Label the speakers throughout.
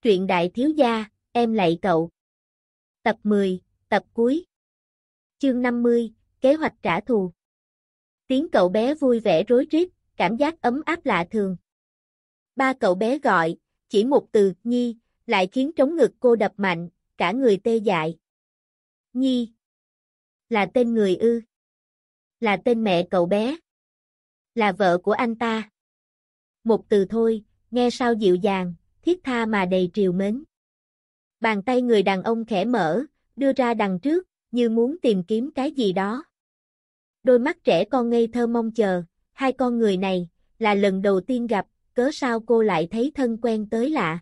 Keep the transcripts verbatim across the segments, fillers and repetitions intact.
Speaker 1: Truyện đại thiếu gia, em lạy cậu. Tập mười, tập cuối. Chương năm mươi, kế hoạch trả thù. Tiếng cậu bé vui vẻ rối rít, cảm giác ấm áp lạ thường. Ba cậu bé gọi, chỉ một từ, Nhi, lại khiến trống ngực cô đập mạnh, cả người tê dại. Nhi. Là tên người ư? Là tên mẹ cậu bé. Là vợ của anh ta. Một từ thôi, nghe sao dịu dàng, thiết tha mà đầy trìu mến. Bàn tay người đàn ông khẽ mở, đưa ra đằng trước, như muốn tìm kiếm cái gì đó. Đôi mắt trẻ con ngây thơ mong chờ, hai con người này, là lần đầu tiên gặp, cớ sao cô lại thấy thân quen tới lạ.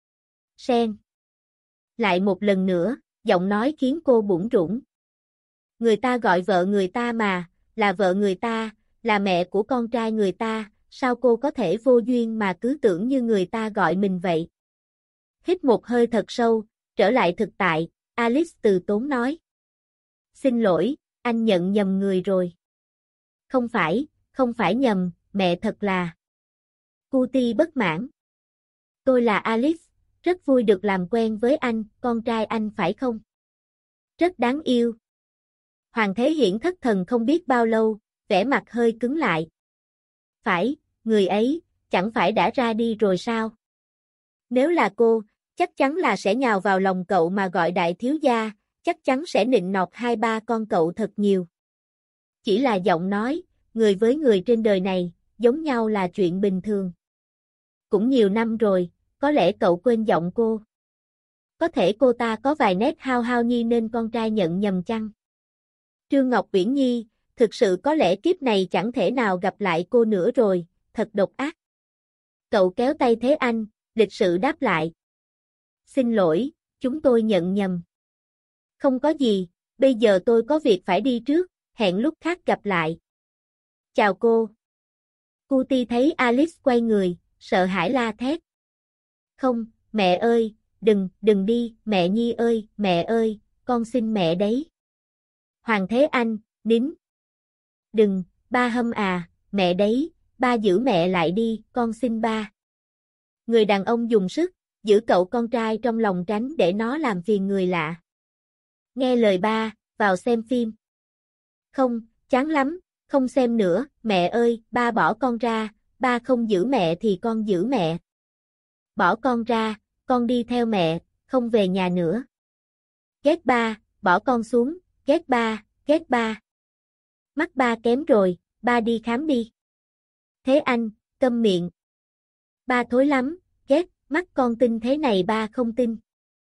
Speaker 1: Sen. Lại một lần nữa, giọng nói khiến cô bủn rủn. Người ta gọi vợ người ta mà, là vợ người ta, là mẹ của con trai người ta, sao cô có thể vô duyên mà cứ tưởng như người ta gọi mình vậy? Hít một hơi thật sâu, trở lại thực tại, Alice từ tốn nói. Xin lỗi, anh nhận nhầm người rồi. Không phải, không phải nhầm, mẹ thật là. Cutie bất mãn. Tôi là Alice, rất vui được làm quen với anh, con trai anh phải không? Rất đáng yêu. Hoàng Thế Hiển thất thần không biết bao lâu, vẻ mặt hơi cứng lại. Phải, người ấy, chẳng phải đã ra đi rồi sao? Nếu là cô, chắc chắn là sẽ nhào vào lòng cậu mà gọi đại thiếu gia, chắc chắn sẽ nịnh nọt hai ba con cậu thật nhiều. Chỉ là giọng nói, người với người trên đời này, giống nhau là chuyện bình thường. Cũng nhiều năm rồi, có lẽ cậu quên giọng cô. Có thể cô ta có vài nét hao hao nhi nên con trai nhận nhầm chăng? Trương Ngọc Viễn Nhi, thực sự có lẽ kiếp này chẳng thể nào gặp lại cô nữa rồi, thật độc ác. Cậu kéo tay Thế Anh, lịch sự đáp lại. Xin lỗi, chúng tôi nhận nhầm. Không có gì, bây giờ tôi có việc phải đi trước, hẹn lúc khác gặp lại. Chào cô. Cutie thấy Alice quay người, sợ hãi la thét. Không, mẹ ơi, đừng, đừng đi, mẹ Nhi ơi, mẹ ơi, con xin mẹ đấy. Hoàng Thế Anh, nín. Đừng, ba hâm à, mẹ đấy, ba giữ mẹ lại đi, con xin ba. Người đàn ông dùng sức, giữ cậu con trai trong lòng tránh để nó làm phiền người lạ. Nghe lời ba, vào xem phim. Không, chán lắm, không xem nữa, mẹ ơi, ba bỏ con ra, ba không giữ mẹ thì con giữ mẹ. Bỏ con ra, con đi theo mẹ, không về nhà nữa. Ghét ba, bỏ con xuống, ghét ba, ghét ba. Mắt ba kém rồi, ba đi khám đi. Thế Anh, câm miệng. Ba thối lắm, ghét, mắt con tin thế này ba không tin.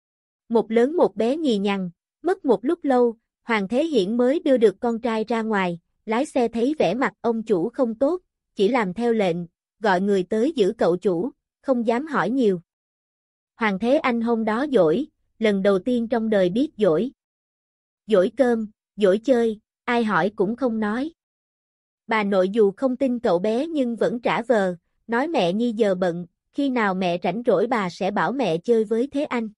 Speaker 1: Một lớn một bé nhì nhằng, mất một lúc lâu, Hoàng Thế Hiển mới đưa được con trai ra ngoài, lái xe thấy vẻ mặt ông chủ không tốt, chỉ làm theo lệnh, gọi người tới giữ cậu chủ, không dám hỏi nhiều. Hoàng Thế Anh hôm đó dỗi, lần đầu tiên trong đời biết dỗi. Dỗi cơm, dỗi chơi, ai hỏi cũng không nói. Bà nội dù không tin cậu bé nhưng vẫn trả vờ, nói mẹ Nhi giờ bận, khi nào mẹ rảnh rỗi bà sẽ bảo mẹ chơi với Thế Anh.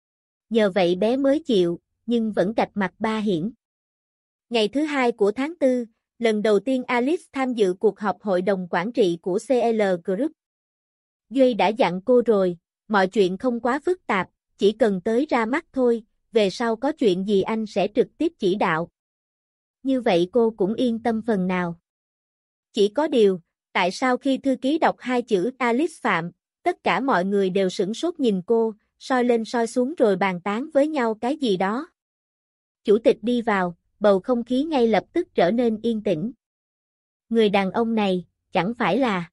Speaker 1: Nhờ vậy bé mới chịu, nhưng vẫn cạch mặt ba Hiển. Ngày thứ hai của tháng tư, lần đầu tiên Alice tham dự cuộc họp hội đồng quản trị của xê lờ Group. Duy đã dặn cô rồi, mọi chuyện không quá phức tạp, chỉ cần tới ra mắt thôi, về sau có chuyện gì anh sẽ trực tiếp chỉ đạo. Như vậy cô cũng yên tâm phần nào. Chỉ có điều, tại sao khi thư ký đọc hai chữ Alice Phạm, tất cả mọi người đều sửng sốt nhìn cô, soi lên soi xuống rồi bàn tán với nhau cái gì đó. Chủ tịch đi vào, bầu không khí ngay lập tức trở nên yên tĩnh. Người đàn ông này, chẳng phải là...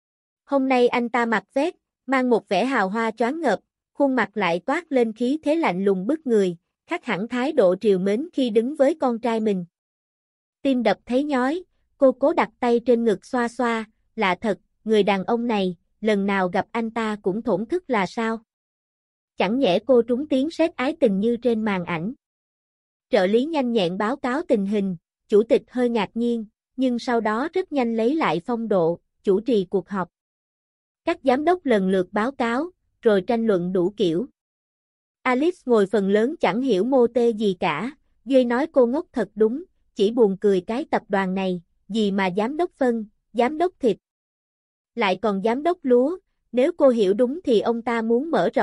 Speaker 1: Hôm nay anh ta mặc vest, mang một vẻ hào hoa choáng ngợp, khuôn mặt lại toát lên khí thế lạnh lùng bức người, khác hẳn thái độ trìu mến khi đứng với con trai mình. Tim đập thấy nhói, cô cố đặt tay trên ngực xoa xoa, lạ thật, người đàn ông này, lần nào gặp anh ta cũng thổn thức là sao? Chẳng nhẽ cô trúng tiếng sét ái tình như trên màn ảnh. Trợ lý nhanh nhẹn báo cáo tình hình, chủ tịch hơi ngạc nhiên, nhưng sau đó rất nhanh lấy lại phong độ, chủ trì cuộc họp. Các giám đốc lần lượt báo cáo, rồi tranh luận đủ kiểu. Alice ngồi phần lớn chẳng hiểu mô tê gì cả, Duy nói cô ngốc thật đúng, chỉ buồn cười cái tập đoàn này, gì mà giám đốc phân, giám đốc thịt. Lại còn giám đốc lúa, nếu cô hiểu đúng thì ông ta muốn mở rộng,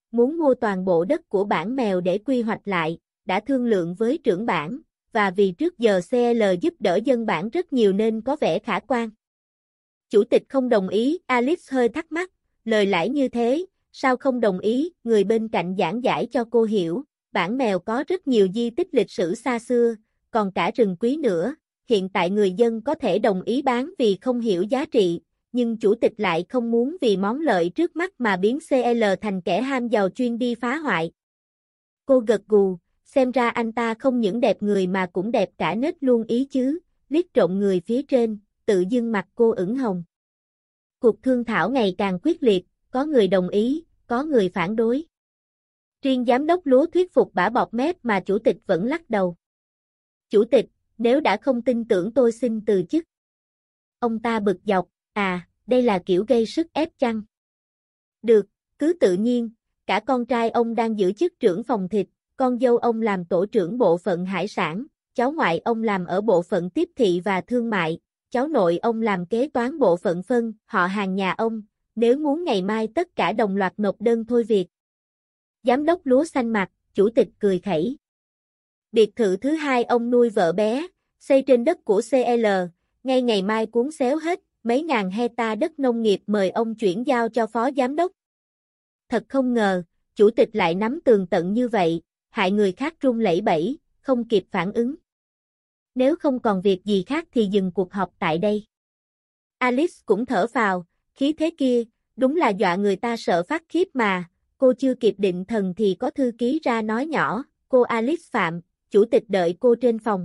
Speaker 1: muốn mua toàn bộ đất của bản mèo để quy hoạch lại, đã thương lượng với trưởng bản, và vì trước giờ xê lờ giúp đỡ dân bản rất nhiều nên có vẻ khả quan. Chủ tịch không đồng ý, Alice hơi thắc mắc, lời lãi như thế, sao không đồng ý, người bên cạnh giảng giải cho cô hiểu, bản mèo có rất nhiều di tích lịch sử xa xưa, còn cả rừng quý nữa, hiện tại người dân có thể đồng ý bán vì không hiểu giá trị, nhưng chủ tịch lại không muốn vì món lợi trước mắt mà biến xê lờ thành kẻ ham giàu chuyên đi phá hoại. Cô gật gù, xem ra anh ta không những đẹp người mà cũng đẹp cả nết luôn ý chứ, liếc trộm người phía trên, tự dưng mặt cô ửng hồng. Cuộc thương thảo ngày càng quyết liệt, có người đồng ý, có người phản đối. Riêng giám đốc lúa thuyết phục bả bọt mép mà chủ tịch vẫn lắc đầu. Chủ tịch, nếu đã không tin tưởng tôi xin từ chức. Ông ta bực dọc, à, đây là kiểu gây sức ép chăng? Được, cứ tự nhiên, cả con trai ông đang giữ chức trưởng phòng thịt, con dâu ông làm tổ trưởng bộ phận hải sản, cháu ngoại ông làm ở bộ phận tiếp thị và thương mại, cháu nội ông làm kế toán bộ phận phân, họ hàng nhà ông, nếu muốn ngày mai tất cả đồng loạt nộp đơn thôi việc. Giám đốc lúa xanh mặt, chủ tịch cười khẩy. Biệt thự thứ hai ông nuôi vợ bé, xây trên đất của xê lờ, ngay ngày mai cuốn xéo hết, mấy ngàn hecta đất nông nghiệp mời ông chuyển giao cho phó giám đốc. Thật không ngờ, chủ tịch lại nắm tường tận như vậy, hại người khác run lẩy bẩy, không kịp phản ứng. Nếu không còn việc gì khác thì dừng cuộc họp tại đây. Alice cũng thở phào, khí thế kia, đúng là dọa người ta sợ phát khiếp mà, cô chưa kịp định thần thì có thư ký ra nói nhỏ, cô Alice Phạm, chủ tịch đợi cô trên phòng.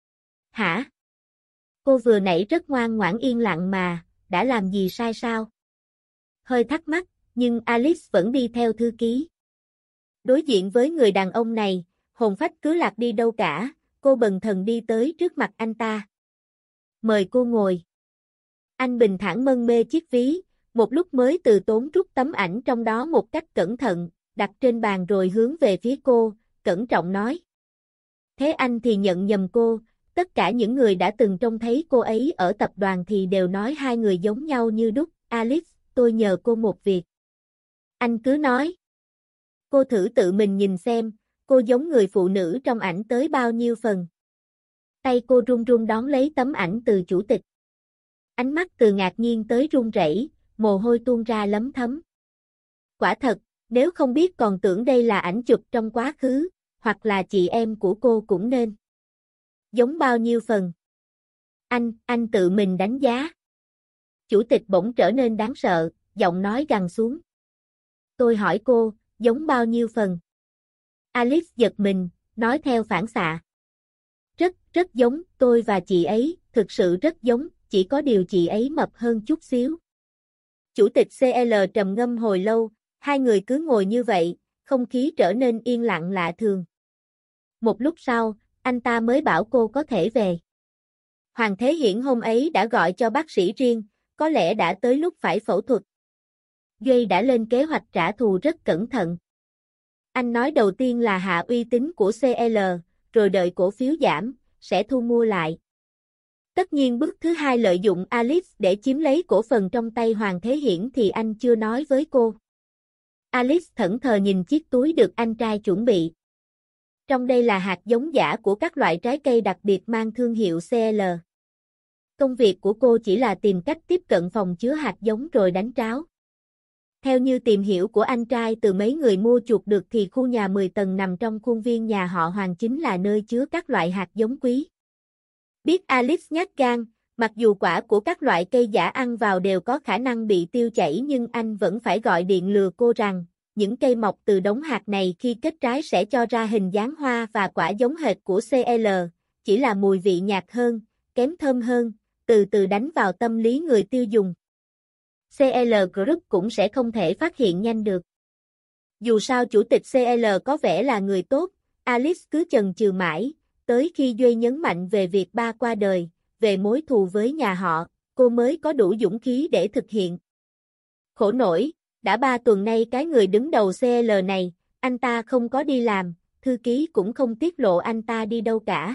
Speaker 1: Hả? Cô vừa nãy rất ngoan ngoãn yên lặng mà, đã làm gì sai sao? Hơi thắc mắc, nhưng Alice vẫn đi theo thư ký. Đối diện với người đàn ông này, hồn phách cứ lạc đi đâu cả, cô bần thần đi tới trước mặt anh ta. Mời cô ngồi. Anh bình thản mân mê chiếc ví, một lúc mới từ tốn rút tấm ảnh trong đó một cách cẩn thận, đặt trên bàn rồi hướng về phía cô, cẩn trọng nói. Thế anh thì nhận nhầm cô, tất cả những người đã từng trông thấy cô ấy ở tập đoàn thì đều nói hai người giống nhau như đúc. Alice, tôi nhờ cô một việc. Anh cứ nói. Cô thử tự mình nhìn xem, cô giống người phụ nữ trong ảnh tới bao nhiêu phần. Tay cô run run đón lấy tấm ảnh từ chủ tịch. Ánh mắt từ ngạc nhiên tới run rẩy, mồ hôi tuôn ra lấm thấm. Quả thật, nếu không biết còn tưởng đây là ảnh chụp trong quá khứ, hoặc là chị em của cô cũng nên. Giống bao nhiêu phần? Anh, anh tự mình đánh giá. Chủ tịch bỗng trở nên đáng sợ, giọng nói gằn xuống. Tôi hỏi cô, giống bao nhiêu phần? Alice giật mình, nói theo phản xạ. Rất, rất giống, tôi và chị ấy, thực sự rất giống, chỉ có điều chị ấy mập hơn chút xíu. Chủ tịch xê lờ trầm ngâm hồi lâu, hai người cứ ngồi như vậy, không khí trở nên yên lặng lạ thường. Một lúc sau, anh ta mới bảo cô có thể về. Hoàng Thế Hiển hôm ấy đã gọi cho bác sĩ riêng, có lẽ đã tới lúc phải phẫu thuật. Duy đã lên kế hoạch trả thù rất cẩn thận. Anh nói đầu tiên là hạ uy tín của xê lờ, rồi đợi cổ phiếu giảm, sẽ thu mua lại. Tất nhiên bước thứ hai lợi dụng Alice để chiếm lấy cổ phần trong tay Hoàng Thế Hiển thì anh chưa nói với cô. Alice thẫn thờ nhìn chiếc túi được anh trai chuẩn bị. Trong đây là hạt giống giả của các loại trái cây đặc biệt mang thương hiệu xê lờ. Công việc của cô chỉ là tìm cách tiếp cận phòng chứa hạt giống rồi đánh tráo. Theo như tìm hiểu của anh trai từ mấy người mua chuộc được thì khu nhà mười tầng nằm trong khuôn viên nhà họ Hoàng chính là nơi chứa các loại hạt giống quý. Biết Alice nhát gan, mặc dù quả của các loại cây giả ăn vào đều có khả năng bị tiêu chảy nhưng anh vẫn phải gọi điện lừa cô rằng, những cây mọc từ đống hạt này khi kết trái sẽ cho ra hình dáng hoa và quả giống hệt của xê lờ, chỉ là mùi vị nhạt hơn, kém thơm hơn, từ từ đánh vào tâm lý người tiêu dùng. xê lờ Group cũng sẽ không thể phát hiện nhanh được. Dù sao chủ tịch xê lờ có vẻ là người tốt, Alice cứ chần chừ mãi, tới khi Duy nhấn mạnh về việc ba qua đời, về mối thù với nhà họ, cô mới có đủ dũng khí để thực hiện. Khổ nổi, đã ba tuần nay cái người đứng đầu xê lờ này, anh ta không có đi làm, thư ký cũng không tiết lộ anh ta đi đâu cả.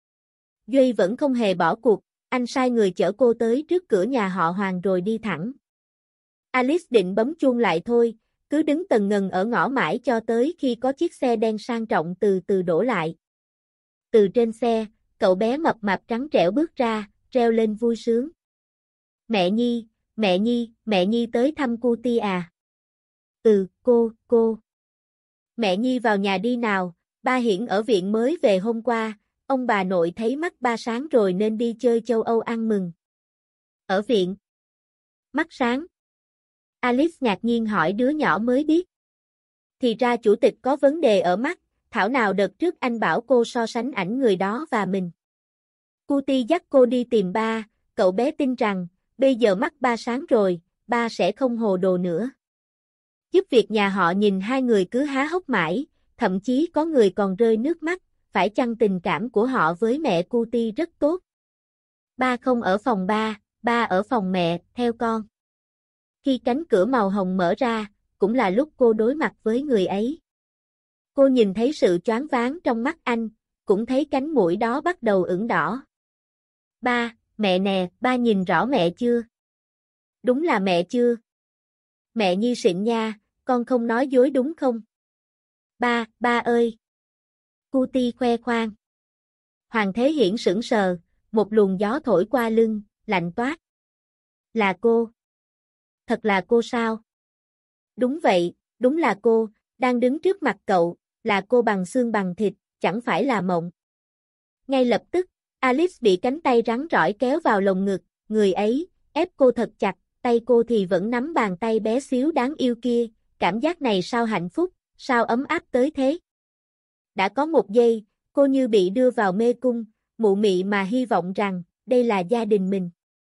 Speaker 1: Duy vẫn không hề bỏ cuộc, anh sai người chở cô tới trước cửa nhà họ Hoàng rồi đi thẳng. Alice định bấm chuông lại thôi, cứ đứng tần ngần ở ngõ mãi cho tới khi có chiếc xe đen sang trọng từ từ đổ lại. Từ trên xe, cậu bé mập mạp trắng trẻo bước ra, reo lên vui sướng. Mẹ Nhi, mẹ Nhi, mẹ Nhi tới thăm Cutie à? Ừ, cô, cô. Mẹ Nhi vào nhà đi nào, ba Hiển ở viện mới về hôm qua, ông bà nội thấy mắt ba sáng rồi nên đi chơi châu Âu ăn mừng. Ở viện? Mắt sáng. Alice ngạc nhiên hỏi đứa nhỏ mới biết. Thì ra chủ tịch có vấn đề ở mắt, thảo nào đợt trước anh bảo cô so sánh ảnh người đó và mình. Cutie dắt cô đi tìm ba, cậu bé tin rằng, bây giờ mắt ba sáng rồi, ba sẽ không hồ đồ nữa. Giúp việc nhà họ nhìn hai người cứ há hốc mãi, thậm chí có người còn rơi nước mắt, phải chăng tình cảm của họ với mẹ Cutie rất tốt. Ba không ở phòng ba, ba ở phòng mẹ, theo con. Khi cánh cửa màu hồng mở ra, cũng là lúc cô đối mặt với người ấy. Cô nhìn thấy sự choáng váng trong mắt anh, cũng thấy cánh mũi đó bắt đầu ửng đỏ. Ba, mẹ nè, ba nhìn rõ mẹ chưa? Đúng là mẹ chưa? Mẹ Nhi xịn nha, con không nói dối đúng không? Ba, ba ơi! Cutie khoe khoang. Hoàng Thế Hiển sững sờ, một luồng gió thổi qua lưng, lạnh toát. Là cô. Thật là cô sao? Đúng vậy, đúng là cô, đang đứng trước mặt cậu, là cô bằng xương bằng thịt, chẳng phải là mộng. Ngay lập tức, Alice bị cánh tay rắn rỏi kéo vào lồng ngực, người ấy, ép cô thật chặt, tay cô thì vẫn nắm bàn tay bé xíu đáng yêu kia, cảm giác này sao hạnh phúc, sao ấm áp tới thế. Đã có một giây, cô như bị đưa vào mê cung, mụ mị mà hy vọng rằng, đây là gia đình mình.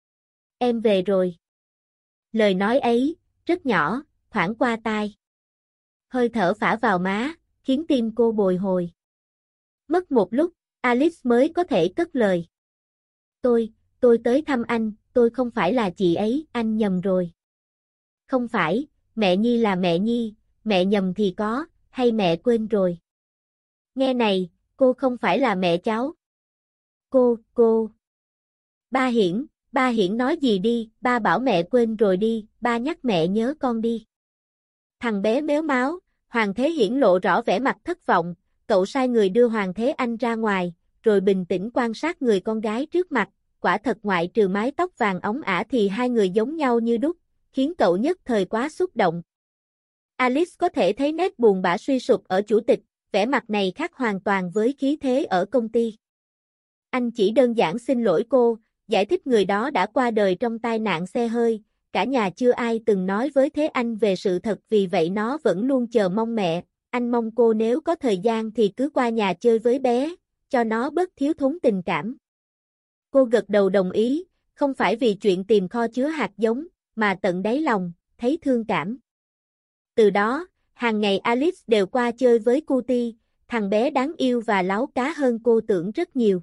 Speaker 1: Em về rồi. Lời nói ấy, rất nhỏ, thoảng qua tai. Hơi thở phả vào má, khiến tim cô bồi hồi. Mất một lúc, Alice mới có thể cất lời. Tôi, tôi tới thăm anh, tôi không phải là chị ấy, anh nhầm rồi. Không phải, mẹ Nhi là mẹ Nhi, mẹ nhầm thì có, hay mẹ quên rồi. Nghe này, cô không phải là mẹ cháu. Cô, cô. Ba Hiển, ba Hiển nói gì đi, ba bảo mẹ quên rồi đi, ba nhắc mẹ nhớ con đi. Thằng bé méo máu, Hoàng Thế Hiển lộ rõ vẻ mặt thất vọng, cậu sai người đưa Hoàng Thế Anh ra ngoài, rồi bình tĩnh quan sát người con gái trước mặt, quả thật ngoại trừ mái tóc vàng óng ả thì hai người giống nhau như đúc, khiến cậu nhất thời quá xúc động. Alice có thể thấy nét buồn bã suy sụp ở chủ tịch, vẻ mặt này khác hoàn toàn với khí thế ở công ty. Anh chỉ đơn giản xin lỗi cô, giải thích người đó đã qua đời trong tai nạn xe hơi, cả nhà chưa ai từng nói với Thế Anh về sự thật vì vậy nó vẫn luôn chờ mong mẹ, anh mong cô nếu có thời gian thì cứ qua nhà chơi với bé, cho nó bớt thiếu thốn tình cảm. Cô gật đầu đồng ý, không phải vì chuyện tìm kho chứa hạt giống, mà tận đáy lòng, thấy thương cảm. Từ đó, hàng ngày Alice đều qua chơi với Cutie, thằng bé đáng yêu và láu cá hơn cô tưởng rất nhiều.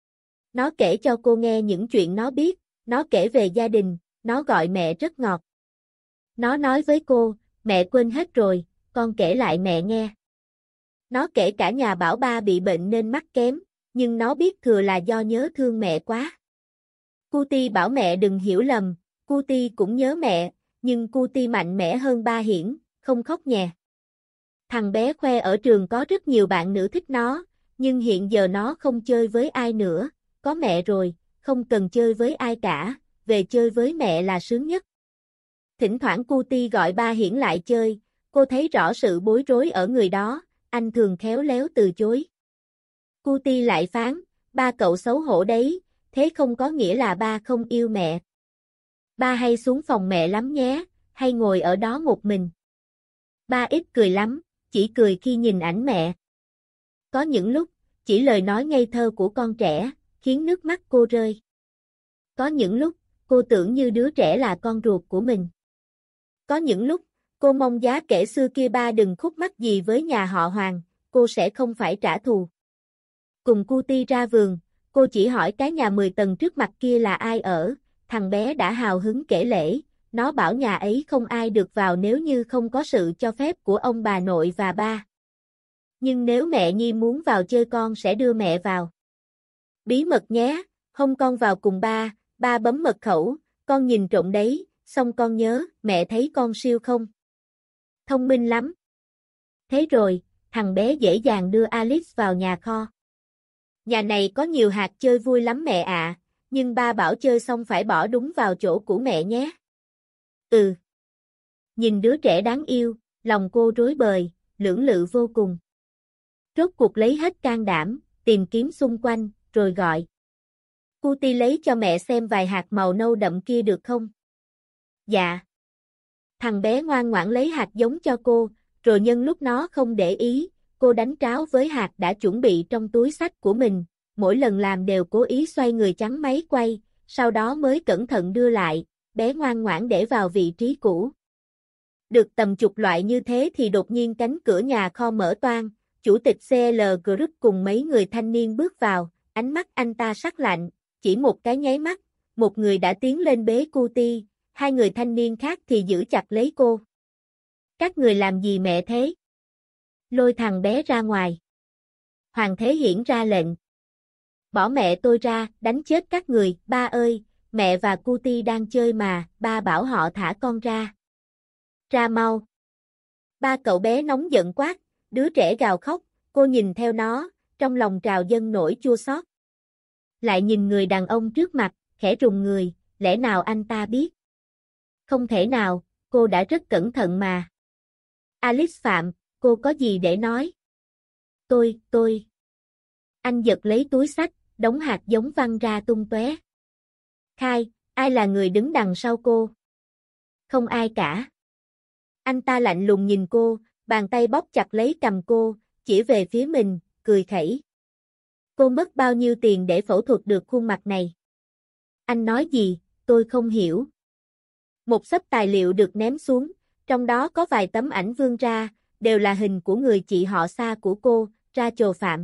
Speaker 1: Nó kể cho cô nghe những chuyện nó biết, nó kể về gia đình, nó gọi mẹ rất ngọt. Nó nói với cô, mẹ quên hết rồi, con kể lại mẹ nghe. Nó kể cả nhà bảo ba bị bệnh nên mắt kém, nhưng nó biết thừa là do nhớ thương mẹ quá. Cutie bảo mẹ đừng hiểu lầm, Cutie cũng nhớ mẹ, nhưng Cutie mạnh mẽ hơn ba Hiển, không khóc nhè. Thằng bé khoe ở trường có rất nhiều bạn nữ thích nó, nhưng hiện giờ nó không chơi với ai nữa, có mẹ rồi, không cần chơi với ai cả, về chơi với mẹ là sướng nhất. Thỉnh thoảng Cutie gọi ba Hiển lại chơi, cô thấy rõ sự bối rối ở người đó, anh thường khéo léo từ chối. Cutie lại phán, ba cậu xấu hổ đấy, thế không có nghĩa là ba không yêu mẹ. Ba hay xuống phòng mẹ lắm nhé, hay ngồi ở đó một mình. Ba ít cười lắm, chỉ cười khi nhìn ảnh mẹ. Có những lúc, chỉ lời nói ngây thơ của con trẻ, khiến nước mắt cô rơi. Có những lúc, cô tưởng như đứa trẻ là con ruột của mình. Có những lúc, cô mong giá kể xưa kia ba đừng khúc mắc gì với nhà họ Hoàng, cô sẽ không phải trả thù. Cùng Cutie ra vườn, cô chỉ hỏi cái nhà mười tầng trước mặt kia là ai ở, thằng bé đã hào hứng kể lể, nó bảo nhà ấy không ai được vào nếu như không có sự cho phép của ông bà nội và ba. Nhưng nếu mẹ Nhi muốn vào chơi con sẽ đưa mẹ vào. Bí mật nhé, hôm con vào cùng ba, ba bấm mật khẩu, con nhìn trộm đấy, xong con nhớ, mẹ thấy con siêu không? Thông minh lắm. Thế rồi, thằng bé dễ dàng đưa Alice vào nhà kho. Nhà này có nhiều hạt chơi vui lắm mẹ ạ, nhưng ba bảo chơi xong phải bỏ đúng vào chỗ của mẹ nhé. Ừ. Nhìn đứa trẻ đáng yêu, lòng cô rối bời, lưỡng lự vô cùng. Rốt cuộc lấy hết can đảm, tìm kiếm xung quanh, rồi gọi. Cutie lấy cho mẹ xem vài hạt màu nâu đậm kia được không? Dạ. Thằng bé ngoan ngoãn lấy hạt giống cho cô, rồi nhân lúc nó không để ý, cô đánh tráo với hạt đã chuẩn bị trong túi xách của mình, mỗi lần làm đều cố ý xoay người chắn máy quay, sau đó mới cẩn thận đưa lại, bé ngoan ngoãn để vào vị trí cũ. Được tầm chục loại như thế thì đột nhiên cánh cửa nhà kho mở toang, chủ tịch xê lờ Group cùng mấy người thanh niên bước vào, ánh mắt anh ta sắc lạnh, chỉ một cái nháy mắt, một người đã tiến lên bế Cutie, hai người thanh niên khác thì giữ chặt lấy cô. Các người làm gì mẹ thế? Lôi thằng bé ra ngoài. Hoàng Thế Hiển ra lệnh. Bỏ mẹ tôi ra, đánh chết các người, ba ơi, mẹ và Cutie đang chơi mà, ba bảo họ thả con ra. Ra mau. Ba cậu bé nóng giận quát, đứa trẻ gào khóc, cô nhìn theo nó, trong lòng trào dâng nỗi chua xót. Lại nhìn người đàn ông trước mặt, khẽ rùng người, lẽ nào anh ta biết? Không thể nào, cô đã rất cẩn thận mà. Alice Phạm, cô có gì để nói? Tôi, tôi. Anh giật lấy túi xách, đống hạt giống văng ra tung tóe. Khai, ai là người đứng đằng sau cô? Không ai cả. Anh ta lạnh lùng nhìn cô, bàn tay bóp chặt lấy cầm cô, chỉ về phía mình, cười khẩy. Cô mất bao nhiêu tiền để phẫu thuật được khuôn mặt này? Anh nói gì, tôi không hiểu. Một xấp tài liệu được ném xuống, trong đó có vài tấm ảnh vươn ra, đều là hình của người chị họ xa của cô, Rachel Phạm.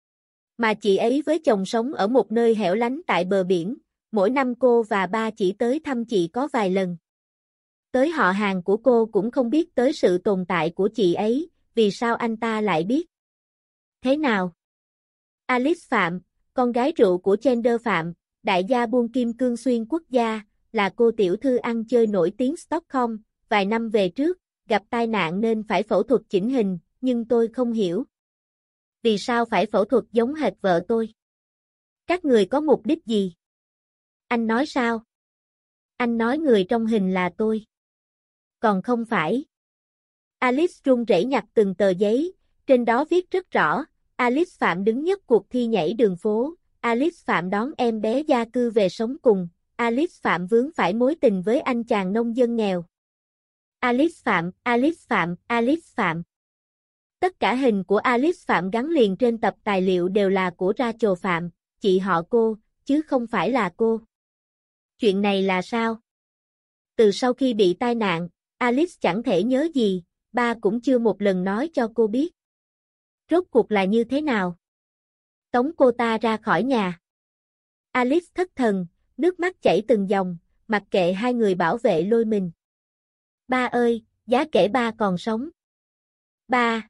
Speaker 1: Mà chị ấy với chồng sống ở một nơi hẻo lánh tại bờ biển, mỗi năm cô và ba chỉ tới thăm chị có vài lần. Tới họ hàng của cô cũng không biết tới sự tồn tại của chị ấy, vì sao anh ta lại biết? Thế nào? Alice Phạm, con gái rượu của Chandler Phạm, đại gia buôn kim cương xuyên quốc gia, là cô tiểu thư ăn chơi nổi tiếng Stockholm, vài năm về trước, gặp tai nạn nên phải phẫu thuật chỉnh hình, nhưng tôi không hiểu. Vì sao phải phẫu thuật giống hệt vợ tôi? Các người có mục đích gì? Anh nói sao? Anh nói người trong hình là tôi. Còn không phải. Alice run rẩy nhặt từng tờ giấy, trên đó viết rất rõ, Alice Phạm đứng nhất cuộc thi nhảy đường phố, Alice Phạm đón em bé gia cư về sống cùng, Alice Phạm vướng phải mối tình với anh chàng nông dân nghèo. Alice Phạm, Alice Phạm, Alice Phạm. Tất cả hình của Alice Phạm gắn liền trên tập tài liệu đều là của Rachel Phạm, chị họ cô, chứ không phải là cô. Chuyện này là sao? Từ sau khi bị tai nạn, Alice chẳng thể nhớ gì, ba cũng chưa một lần nói cho cô biết. Rốt cuộc là như thế nào? Tống cô ta ra khỏi nhà. Alice thất thần, nước mắt chảy từng dòng, mặc kệ hai người bảo vệ lôi mình. Ba ơi, giá kể ba còn sống. Ba.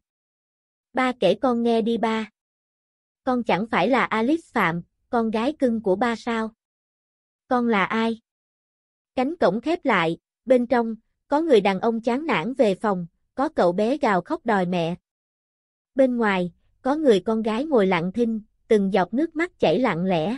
Speaker 1: Ba kể con nghe đi ba. Con chẳng phải là Alice Phạm, con gái cưng của ba sao? Con là ai? Cánh cổng khép lại, bên trong, có người đàn ông chán nản về phòng, có cậu bé gào khóc đòi mẹ. Bên ngoài, có người con gái ngồi lặng thinh, từng giọt nước mắt chảy lặng lẽ.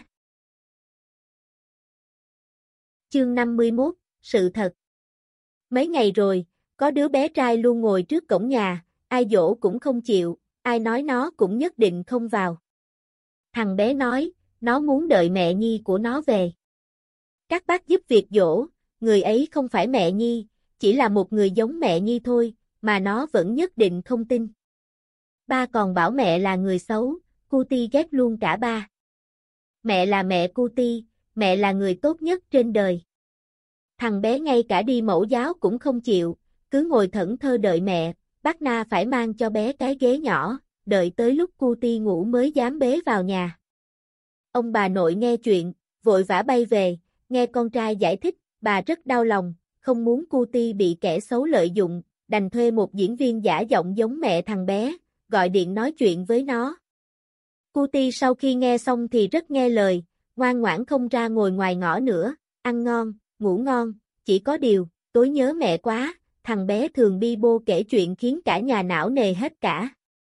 Speaker 1: Chương năm mươi mốt, sự thật. Mấy ngày rồi, có đứa bé trai luôn ngồi trước cổng nhà, ai dỗ cũng không chịu, ai nói nó cũng nhất định không vào. Thằng bé nói, nó muốn đợi mẹ Nhi của nó về. Các bác giúp việc dỗ, người ấy không phải mẹ Nhi, chỉ là một người giống mẹ Nhi thôi, mà nó vẫn nhất định không tin. Ba còn bảo mẹ là người xấu, Cutie ghét luôn cả ba. Mẹ là mẹ Cutie, mẹ là người tốt nhất trên đời. Thằng bé ngay cả đi mẫu giáo cũng không chịu, cứ ngồi thẫn thơ đợi mẹ, bác Na phải mang cho bé cái ghế nhỏ, đợi tới lúc Cutie ngủ mới dám bế vào nhà. Ông bà nội nghe chuyện, vội vã bay về, nghe con trai giải thích, bà rất đau lòng, không muốn Cutie bị kẻ xấu lợi dụng, đành thuê một diễn viên giả giọng giống mẹ thằng bé, gọi điện nói chuyện với nó. Cutie sau khi nghe xong thì rất nghe lời, ngoan ngoãn không ra ngồi ngoài ngõ nữa, ăn ngon, ngủ ngon, chỉ có điều, tối nhớ mẹ quá, thằng bé thường bi bô kể chuyện khiến cả nhà não nề hết cả.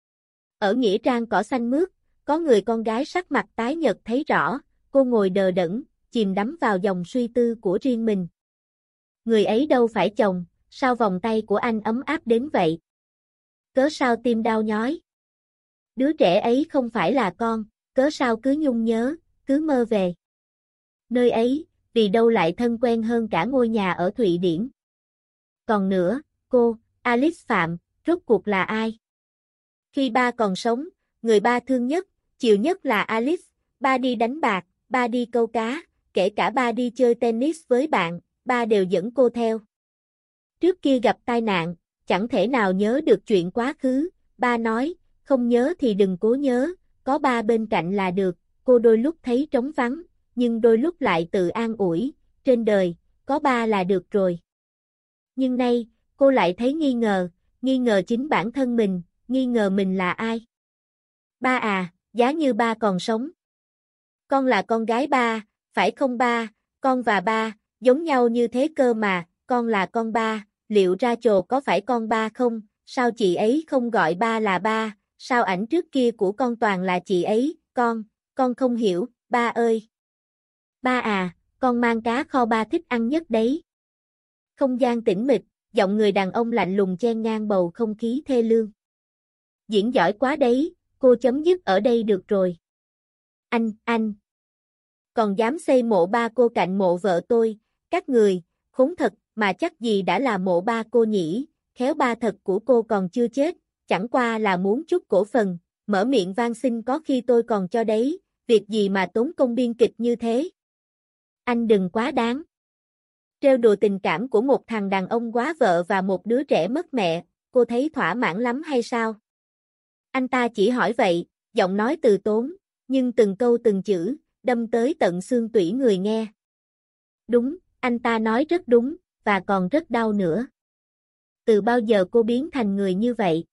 Speaker 1: Ở nghĩa trang cỏ xanh mướt, có người con gái sắc mặt tái nhợt thấy rõ, cô ngồi đờ đẫn, chìm đắm vào dòng suy tư của riêng mình. Người ấy đâu phải chồng, sao vòng tay của anh ấm áp đến vậy? Cớ sao tim đau nhói? Đứa trẻ ấy không phải là con, cớ sao cứ nhung nhớ, cứ mơ về. Nơi ấy, vì đâu lại thân quen hơn cả ngôi nhà ở Thụy Điển. Còn nữa, cô, Alice Phạm, rốt cuộc là ai? Khi ba còn sống, người ba thương nhất, chiều nhất là Alice, ba đi đánh bạc, ba đi câu cá, kể cả ba đi chơi tennis với bạn, ba đều dẫn cô theo. Trước kia gặp tai nạn, chẳng thể nào nhớ được chuyện quá khứ, ba nói, không nhớ thì đừng cố nhớ, có ba bên cạnh là được, cô đôi lúc thấy trống vắng, nhưng đôi lúc lại tự an ủi, trên đời, có ba là được rồi. Nhưng nay, cô lại thấy nghi ngờ, nghi ngờ chính bản thân mình, nghi ngờ mình là ai. Ba à, giá như ba còn sống. Con là con gái ba, phải không ba, con và ba, giống nhau như thế cơ mà, con là con ba, liệu Rachel có phải con ba không, sao chị ấy không gọi ba là ba, sao ảnh trước kia của con toàn là chị ấy, con, con không hiểu, ba ơi. Ba à, con mang cá kho ba thích ăn nhất đấy. Không gian tĩnh mịch, giọng người đàn ông lạnh lùng chen ngang bầu không khí thê lương. Diễn giỏi quá đấy, cô chấm dứt ở đây được rồi. Anh, anh. Còn dám xây mộ ba cô cạnh mộ vợ tôi, các người, khốn thật, mà chắc gì đã là mộ ba cô nhỉ, khéo ba thật của cô còn chưa chết, chẳng qua là muốn chút cổ phần, mở miệng van xin có khi tôi còn cho đấy, việc gì mà tốn công biên kịch như thế. Anh đừng quá đáng. Trêu đùa tình cảm của một thằng đàn ông quá vợ và một đứa trẻ mất mẹ, cô thấy thỏa mãn lắm hay sao? Anh ta chỉ hỏi vậy, giọng nói từ tốn, nhưng từng câu từng chữ, đâm tới tận xương tủy người nghe. Đúng, anh ta nói rất đúng, và còn rất đau nữa. Từ bao giờ cô biến thành người như vậy?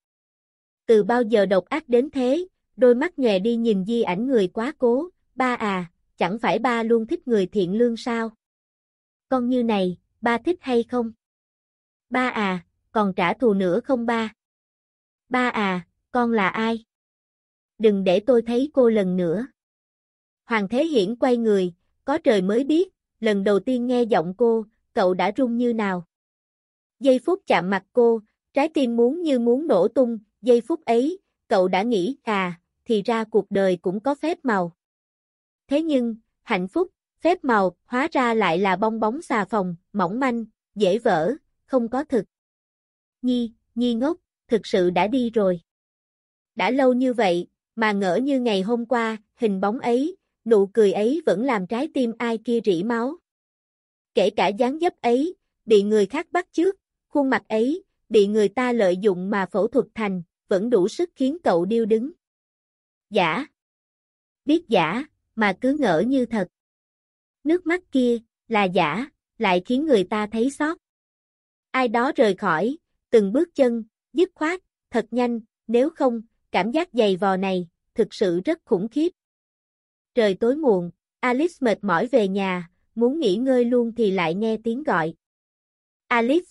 Speaker 1: Từ bao giờ độc ác đến thế, đôi mắt nhòe đi nhìn di ảnh người quá cố, ba à, chẳng phải ba luôn thích người thiện lương sao? Con như này, ba thích hay không? Ba à, còn trả thù nữa không ba? Ba à, con là ai? Đừng để tôi thấy cô lần nữa. Hoàng Thế Hiển quay người, có trời mới biết, lần đầu tiên nghe giọng cô, cậu đã run như nào. Giây phút chạm mặt cô, trái tim muốn như muốn nổ tung, giây phút ấy, cậu đã nghĩ, à, thì ra cuộc đời cũng có phép màu. Thế nhưng, hạnh phúc, phép màu, hóa ra lại là bong bóng xà phòng, mỏng manh, dễ vỡ, không có thực. Nhi, Nhi ngốc, thực sự đã đi rồi. Đã lâu như vậy, mà ngỡ như ngày hôm qua, hình bóng ấy, nụ cười ấy vẫn làm trái tim ai kia rỉ máu. Kể cả dáng dấp ấy, bị người khác bắt chước, khuôn mặt ấy, bị người ta lợi dụng mà phẫu thuật thành, vẫn đủ sức khiến cậu điêu đứng. Giả. Biết giả, mà cứ ngỡ như thật. Nước mắt kia, là giả, lại khiến người ta thấy xót. Ai đó rời khỏi, từng bước chân, dứt khoát, thật nhanh, nếu không, cảm giác dày vò này, thực sự rất khủng khiếp. Trời tối muộn, Alice mệt mỏi về nhà, muốn nghỉ ngơi luôn thì lại nghe tiếng gọi. Alice.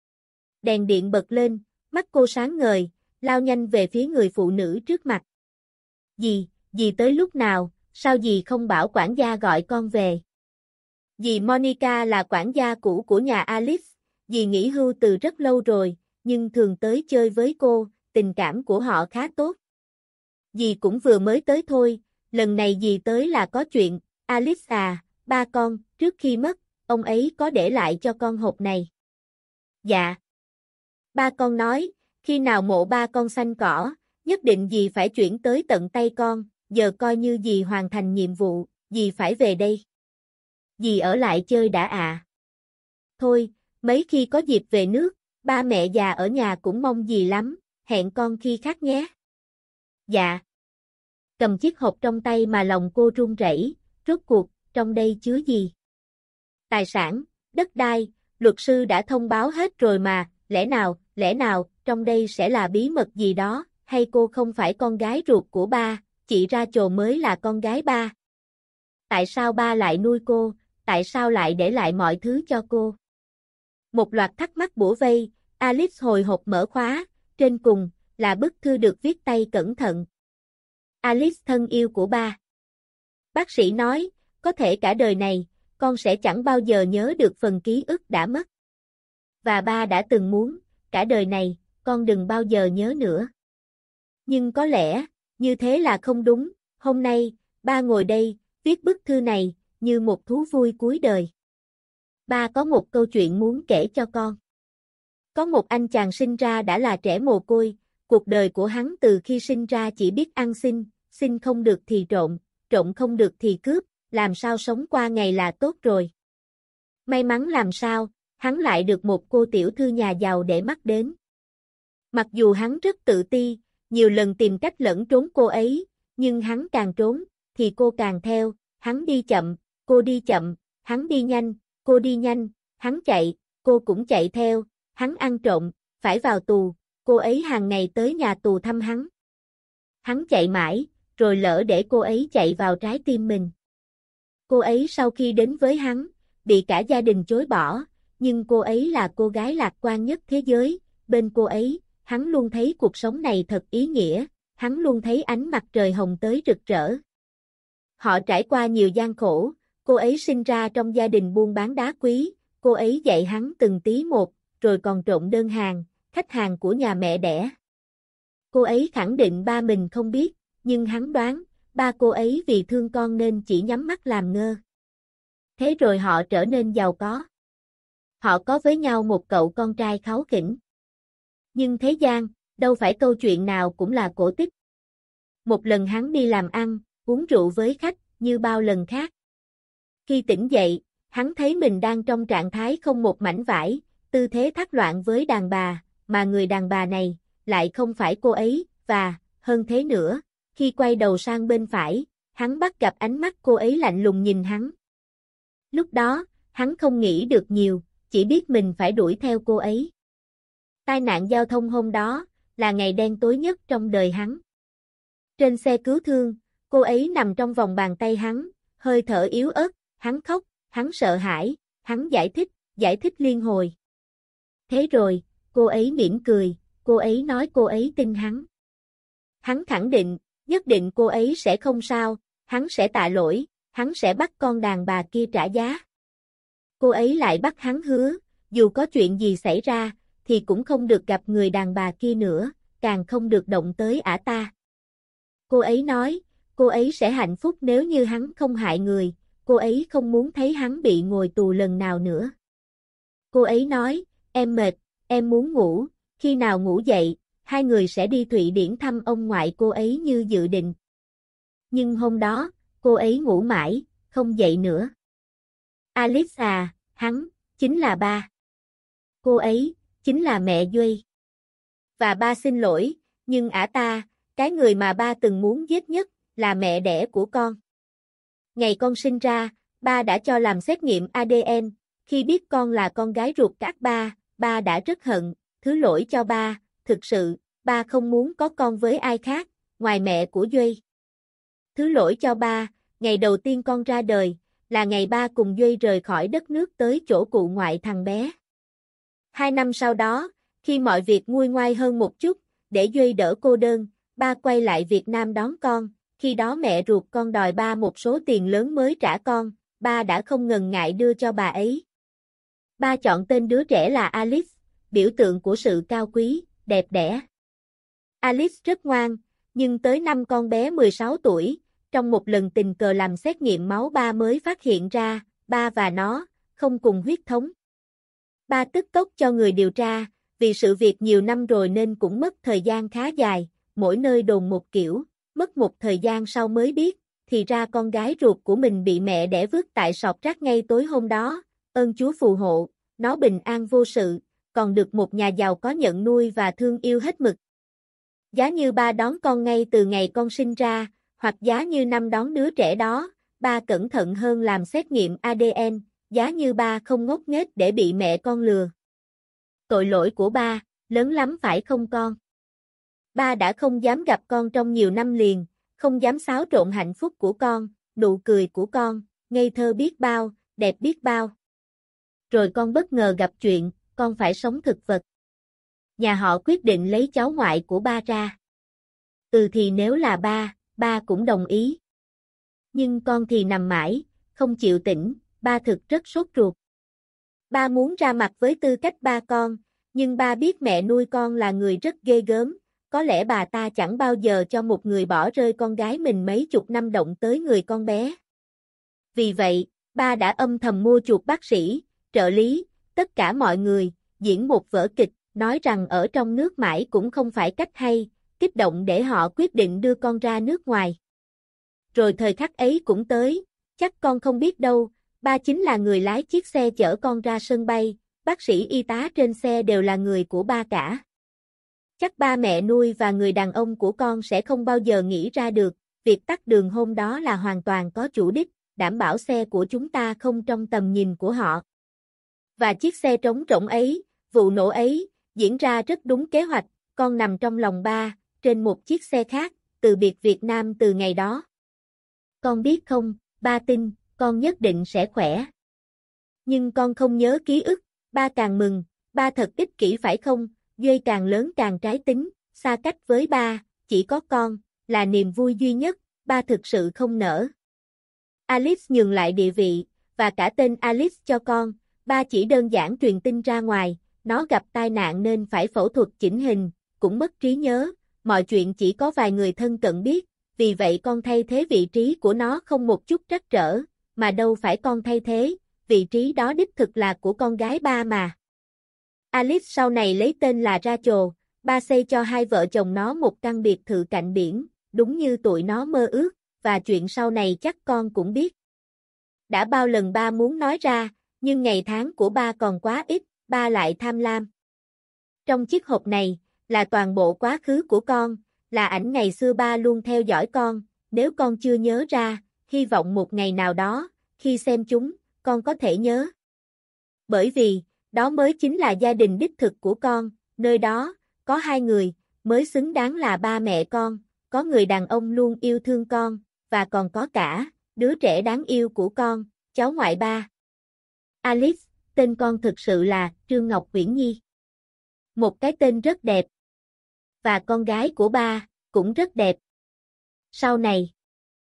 Speaker 1: Đèn điện bật lên, mắt cô sáng ngời, lao nhanh về phía người phụ nữ trước mặt. Dì, dì tới lúc nào, sao dì không bảo quản gia gọi con về? Dì Monica là quản gia cũ của nhà Alice, dì nghỉ hưu từ rất lâu rồi, nhưng thường tới chơi với cô, tình cảm của họ khá tốt. Dì cũng vừa mới tới thôi, lần này dì tới là có chuyện, Alice à, ba con, trước khi mất, ông ấy có để lại cho con hộp này. Dạ. Ba con nói, khi nào mộ ba con xanh cỏ, nhất định dì phải chuyển tới tận tay con, giờ coi như dì hoàn thành nhiệm vụ, dì phải về đây. Dì ở lại chơi đã à. Thôi, mấy khi có dịp về nước, ba mẹ già ở nhà cũng mong dì lắm, hẹn con khi khác nhé. Dạ. Cầm chiếc hộp trong tay mà lòng cô run rẩy, rốt cuộc, trong đây chứa gì? Tài sản, đất đai, luật sư đã thông báo hết rồi mà, lẽ nào, lẽ nào, trong đây sẽ là bí mật gì đó, hay cô không phải con gái ruột của ba, chị Rachel mới là con gái ba? Tại sao ba lại nuôi cô, tại sao lại để lại mọi thứ cho cô? Một loạt thắc mắc bủa vây, Alice hồi hộp mở khóa, trên cùng, là bức thư được viết tay cẩn thận. Alice thân yêu của ba. Bác sĩ nói, có thể cả đời này, con sẽ chẳng bao giờ nhớ được phần ký ức đã mất. Và ba đã từng muốn, cả đời này, con đừng bao giờ nhớ nữa. Nhưng có lẽ, như thế là không đúng, hôm nay, ba ngồi đây, viết bức thư này, như một thú vui cuối đời. Ba có một câu chuyện muốn kể cho con. Có một anh chàng sinh ra đã là trẻ mồ côi, cuộc đời của hắn từ khi sinh ra chỉ biết ăn xin, xin không được thì trộn, trộn không được thì cướp, làm sao sống qua ngày là tốt rồi. May mắn làm sao, hắn lại được một cô tiểu thư nhà giàu để mắt đến. Mặc dù hắn rất tự ti, nhiều lần tìm cách lẩn trốn cô ấy, nhưng hắn càng trốn, thì cô càng theo, hắn đi chậm, cô đi chậm, hắn đi nhanh, cô đi nhanh, hắn chạy, cô cũng chạy theo, hắn ăn trộm, phải vào tù, cô ấy hàng ngày tới nhà tù thăm hắn. Hắn chạy mãi, rồi lỡ để cô ấy chạy vào trái tim mình. Cô ấy sau khi đến với hắn, bị cả gia đình chối bỏ, nhưng cô ấy là cô gái lạc quan nhất thế giới, bên cô ấy, hắn luôn thấy cuộc sống này thật ý nghĩa, hắn luôn thấy ánh mặt trời hồng tới rực rỡ. Họ trải qua nhiều gian khổ, cô ấy sinh ra trong gia đình buôn bán đá quý, cô ấy dạy hắn từng tí một, rồi còn trộn đơn hàng, khách hàng của nhà mẹ đẻ. Cô ấy khẳng định ba mình không biết, nhưng hắn đoán, ba cô ấy vì thương con nên chỉ nhắm mắt làm ngơ. Thế rồi họ trở nên giàu có. Họ có với nhau một cậu con trai kháu khỉnh. Nhưng thế gian, đâu phải câu chuyện nào cũng là cổ tích. Một lần hắn đi làm ăn, uống rượu với khách, như bao lần khác. Khi tỉnh dậy, hắn thấy mình đang trong trạng thái không một mảnh vải, tư thế thác loạn với đàn bà, mà người đàn bà này, lại không phải cô ấy, và, hơn thế nữa, khi quay đầu sang bên phải, hắn bắt gặp ánh mắt cô ấy lạnh lùng nhìn hắn. Lúc đó, hắn không nghĩ được nhiều, chỉ biết mình phải đuổi theo cô ấy. Tai nạn giao thông hôm đó, là ngày đen tối nhất trong đời hắn. Trên xe cứu thương, cô ấy nằm trong vòng bàn tay hắn, hơi thở yếu ớt, hắn khóc, hắn sợ hãi, hắn giải thích, giải thích liên hồi. Thế rồi, cô ấy mỉm cười, cô ấy nói cô ấy tin hắn. Hắn khẳng định, nhất định cô ấy sẽ không sao, hắn sẽ tạ lỗi, hắn sẽ bắt con đàn bà kia trả giá. Cô ấy lại bắt hắn hứa, dù có chuyện gì xảy ra, thì cũng không được gặp người đàn bà kia nữa, càng không được động tới ả ta. Cô ấy nói, cô ấy sẽ hạnh phúc nếu như hắn không hại người, cô ấy không muốn thấy hắn bị ngồi tù lần nào nữa. Cô ấy nói, em mệt, em muốn ngủ, khi nào ngủ dậy, hai người sẽ đi Thụy Điển thăm ông ngoại cô ấy như dự định. Nhưng hôm đó, cô ấy ngủ mãi, không dậy nữa. Alice à, hắn, chính là ba. Cô ấy, chính là mẹ Duy. Và ba xin lỗi, nhưng ả ta, cái người mà ba từng muốn giết nhất, là mẹ đẻ của con. Ngày con sinh ra, ba đã cho làm xét nghiệm a đê en, khi biết con là con gái ruột các ba, ba đã rất hận, thứ lỗi cho ba, thực sự, ba không muốn có con với ai khác, ngoài mẹ của Duy. Thứ lỗi cho ba, ngày đầu tiên con ra đời, là ngày ba cùng Duy rời khỏi đất nước tới chỗ cụ ngoại thằng bé. Hai năm sau đó, khi mọi việc nguôi ngoai hơn một chút, để Duy đỡ cô đơn, ba quay lại Việt Nam đón con, khi đó mẹ ruột con đòi ba một số tiền lớn mới trả con, ba đã không ngần ngại đưa cho bà ấy. Ba chọn tên đứa trẻ là Alice, biểu tượng của sự cao quý, đẹp đẽ. Alice rất ngoan, nhưng tới năm con bé mười sáu tuổi, trong một lần tình cờ làm xét nghiệm máu ba mới phát hiện ra, ba và nó, không cùng huyết thống. Ba tức tốc cho người điều tra, vì sự việc nhiều năm rồi nên cũng mất thời gian khá dài, mỗi nơi đồn một kiểu, mất một thời gian sau mới biết, thì ra con gái ruột của mình bị mẹ đẻ vứt tại sọt rác ngay tối hôm đó, ơn Chúa phù hộ, nó bình an vô sự, còn được một nhà giàu có nhận nuôi và thương yêu hết mực. Giá như ba đón con ngay từ ngày con sinh ra, hoặc giá như năm đón đứa trẻ đó, ba cẩn thận hơn làm xét nghiệm a đê en, giá như ba không ngốc nghếch để bị mẹ con lừa. Tội lỗi của ba, lớn lắm phải không con? Ba đã không dám gặp con trong nhiều năm liền, không dám xáo trộn hạnh phúc của con, nụ cười của con, ngây thơ biết bao, đẹp biết bao. Rồi con bất ngờ gặp chuyện, con phải sống thực vật. Nhà họ quyết định lấy cháu ngoại của ba ra. Ừ thì nếu là ba, ba cũng đồng ý. Nhưng con thì nằm mãi, không chịu tỉnh, ba thực rất sốt ruột. Ba muốn ra mặt với tư cách ba con, nhưng ba biết mẹ nuôi con là người rất ghê gớm, có lẽ bà ta chẳng bao giờ cho một người bỏ rơi con gái mình mấy chục năm động tới người con bé. Vì vậy, ba đã âm thầm mua chuộc bác sĩ, trợ lý, tất cả mọi người, diễn một vở kịch, nói rằng ở trong nước mãi cũng không phải cách hay, kích động để họ quyết định đưa con ra nước ngoài. Rồi thời khắc ấy cũng tới, chắc con không biết đâu, ba chính là người lái chiếc xe chở con ra sân bay, bác sĩ y tá trên xe đều là người của ba cả. Chắc ba mẹ nuôi và người đàn ông của con sẽ không bao giờ nghĩ ra được, việc tắt đường hôm đó là hoàn toàn có chủ đích, đảm bảo xe của chúng ta không trong tầm nhìn của họ. Và chiếc xe trống rỗng ấy, vụ nổ ấy, diễn ra rất đúng kế hoạch, con nằm trong lòng ba, trên một chiếc xe khác, từ biệt Việt Nam từ ngày đó. Con biết không, ba tin, con nhất định sẽ khỏe. Nhưng con không nhớ ký ức, ba càng mừng, ba thật ích kỷ phải không, Duy càng lớn càng trái tính, xa cách với ba, chỉ có con, là niềm vui duy nhất, ba thực sự không nỡ. Alice nhường lại địa vị, và cả tên Alice cho con, ba chỉ đơn giản truyền tin ra ngoài, nó gặp tai nạn nên phải phẫu thuật chỉnh hình, cũng mất trí nhớ, mọi chuyện chỉ có vài người thân cận biết, vì vậy con thay thế vị trí của nó không một chút trắc trở, mà đâu phải con thay thế, vị trí đó đích thực là của con gái ba mà. Alice sau này lấy tên là Rachel, ba xây cho hai vợ chồng nó một căn biệt thự cạnh biển, đúng như tụi nó mơ ước, và chuyện sau này chắc con cũng biết. Đã bao lần ba muốn nói ra, nhưng ngày tháng của ba còn quá ít, ba lại tham lam. Trong chiếc hộp này, là toàn bộ quá khứ của con, là ảnh ngày xưa ba luôn theo dõi con, nếu con chưa nhớ ra, hy vọng một ngày nào đó, khi xem chúng, con có thể nhớ. Bởi vì, đó mới chính là gia đình đích thực của con, nơi đó, có hai người, mới xứng đáng là ba mẹ con, có người đàn ông luôn yêu thương con, và còn có cả, đứa trẻ đáng yêu của con, cháu ngoại ba. Alice, tên con thực sự là Trương Ngọc Uyển Nhi. Một cái tên rất đẹp. Và con gái của ba, cũng rất đẹp. Sau này,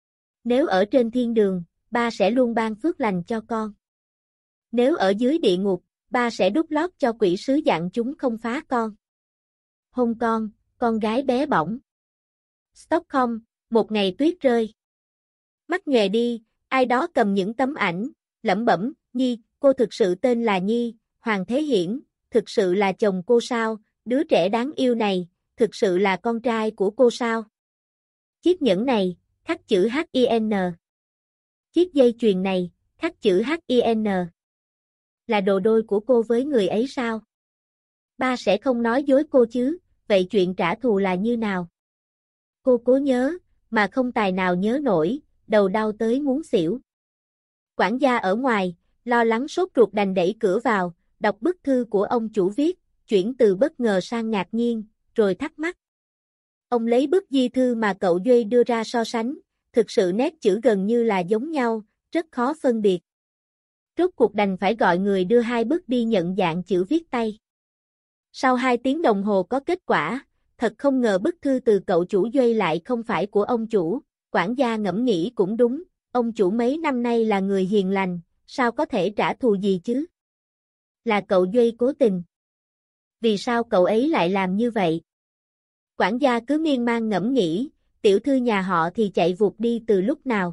Speaker 1: nếu ở trên thiên đường, ba sẽ luôn ban phước lành cho con. Nếu ở dưới địa ngục, ba sẽ đút lót cho quỷ sứ dặn chúng không phá con. Hôn con, con gái bé bỏng. Stockholm, một ngày tuyết rơi. Mắt nhòe đi, ai đó cầm những tấm ảnh, lẩm bẩm, Nhi, cô thực sự tên là Nhi, Hoàng Thế Hiển, thực sự là chồng cô sao, đứa trẻ đáng yêu này, thực sự là con trai của cô sao. Chiếc nhẫn này, khắc chữ H I N. Chiếc dây chuyền này, khắc chữ H I N. Là đồ đôi của cô với người ấy sao? Ba sẽ không nói dối cô chứ, vậy chuyện trả thù là như nào? Cô cố nhớ, mà không tài nào nhớ nổi, đầu đau tới muốn xỉu. Quản gia ở ngoài, lo lắng sốt ruột đành đẩy cửa vào, đọc bức thư của ông chủ viết, chuyển từ bất ngờ sang ngạc nhiên, rồi thắc mắc. Ông lấy bức di thư mà cậu Duy đưa ra so sánh, thực sự nét chữ gần như là giống nhau, rất khó phân biệt. Rốt cuộc đành phải gọi người đưa hai bức đi nhận dạng chữ viết tay. Sau hai tiếng đồng hồ có kết quả, thật không ngờ bức thư từ cậu chủ Duy lại không phải của ông chủ, quản gia ngẫm nghĩ cũng đúng, ông chủ mấy năm nay là người hiền lành, sao có thể trả thù gì chứ? Là cậu Duy cố tình. Vì sao cậu ấy lại làm như vậy? Quản gia cứ miên man ngẫm nghĩ, tiểu thư nhà họ thì chạy vụt đi từ lúc nào?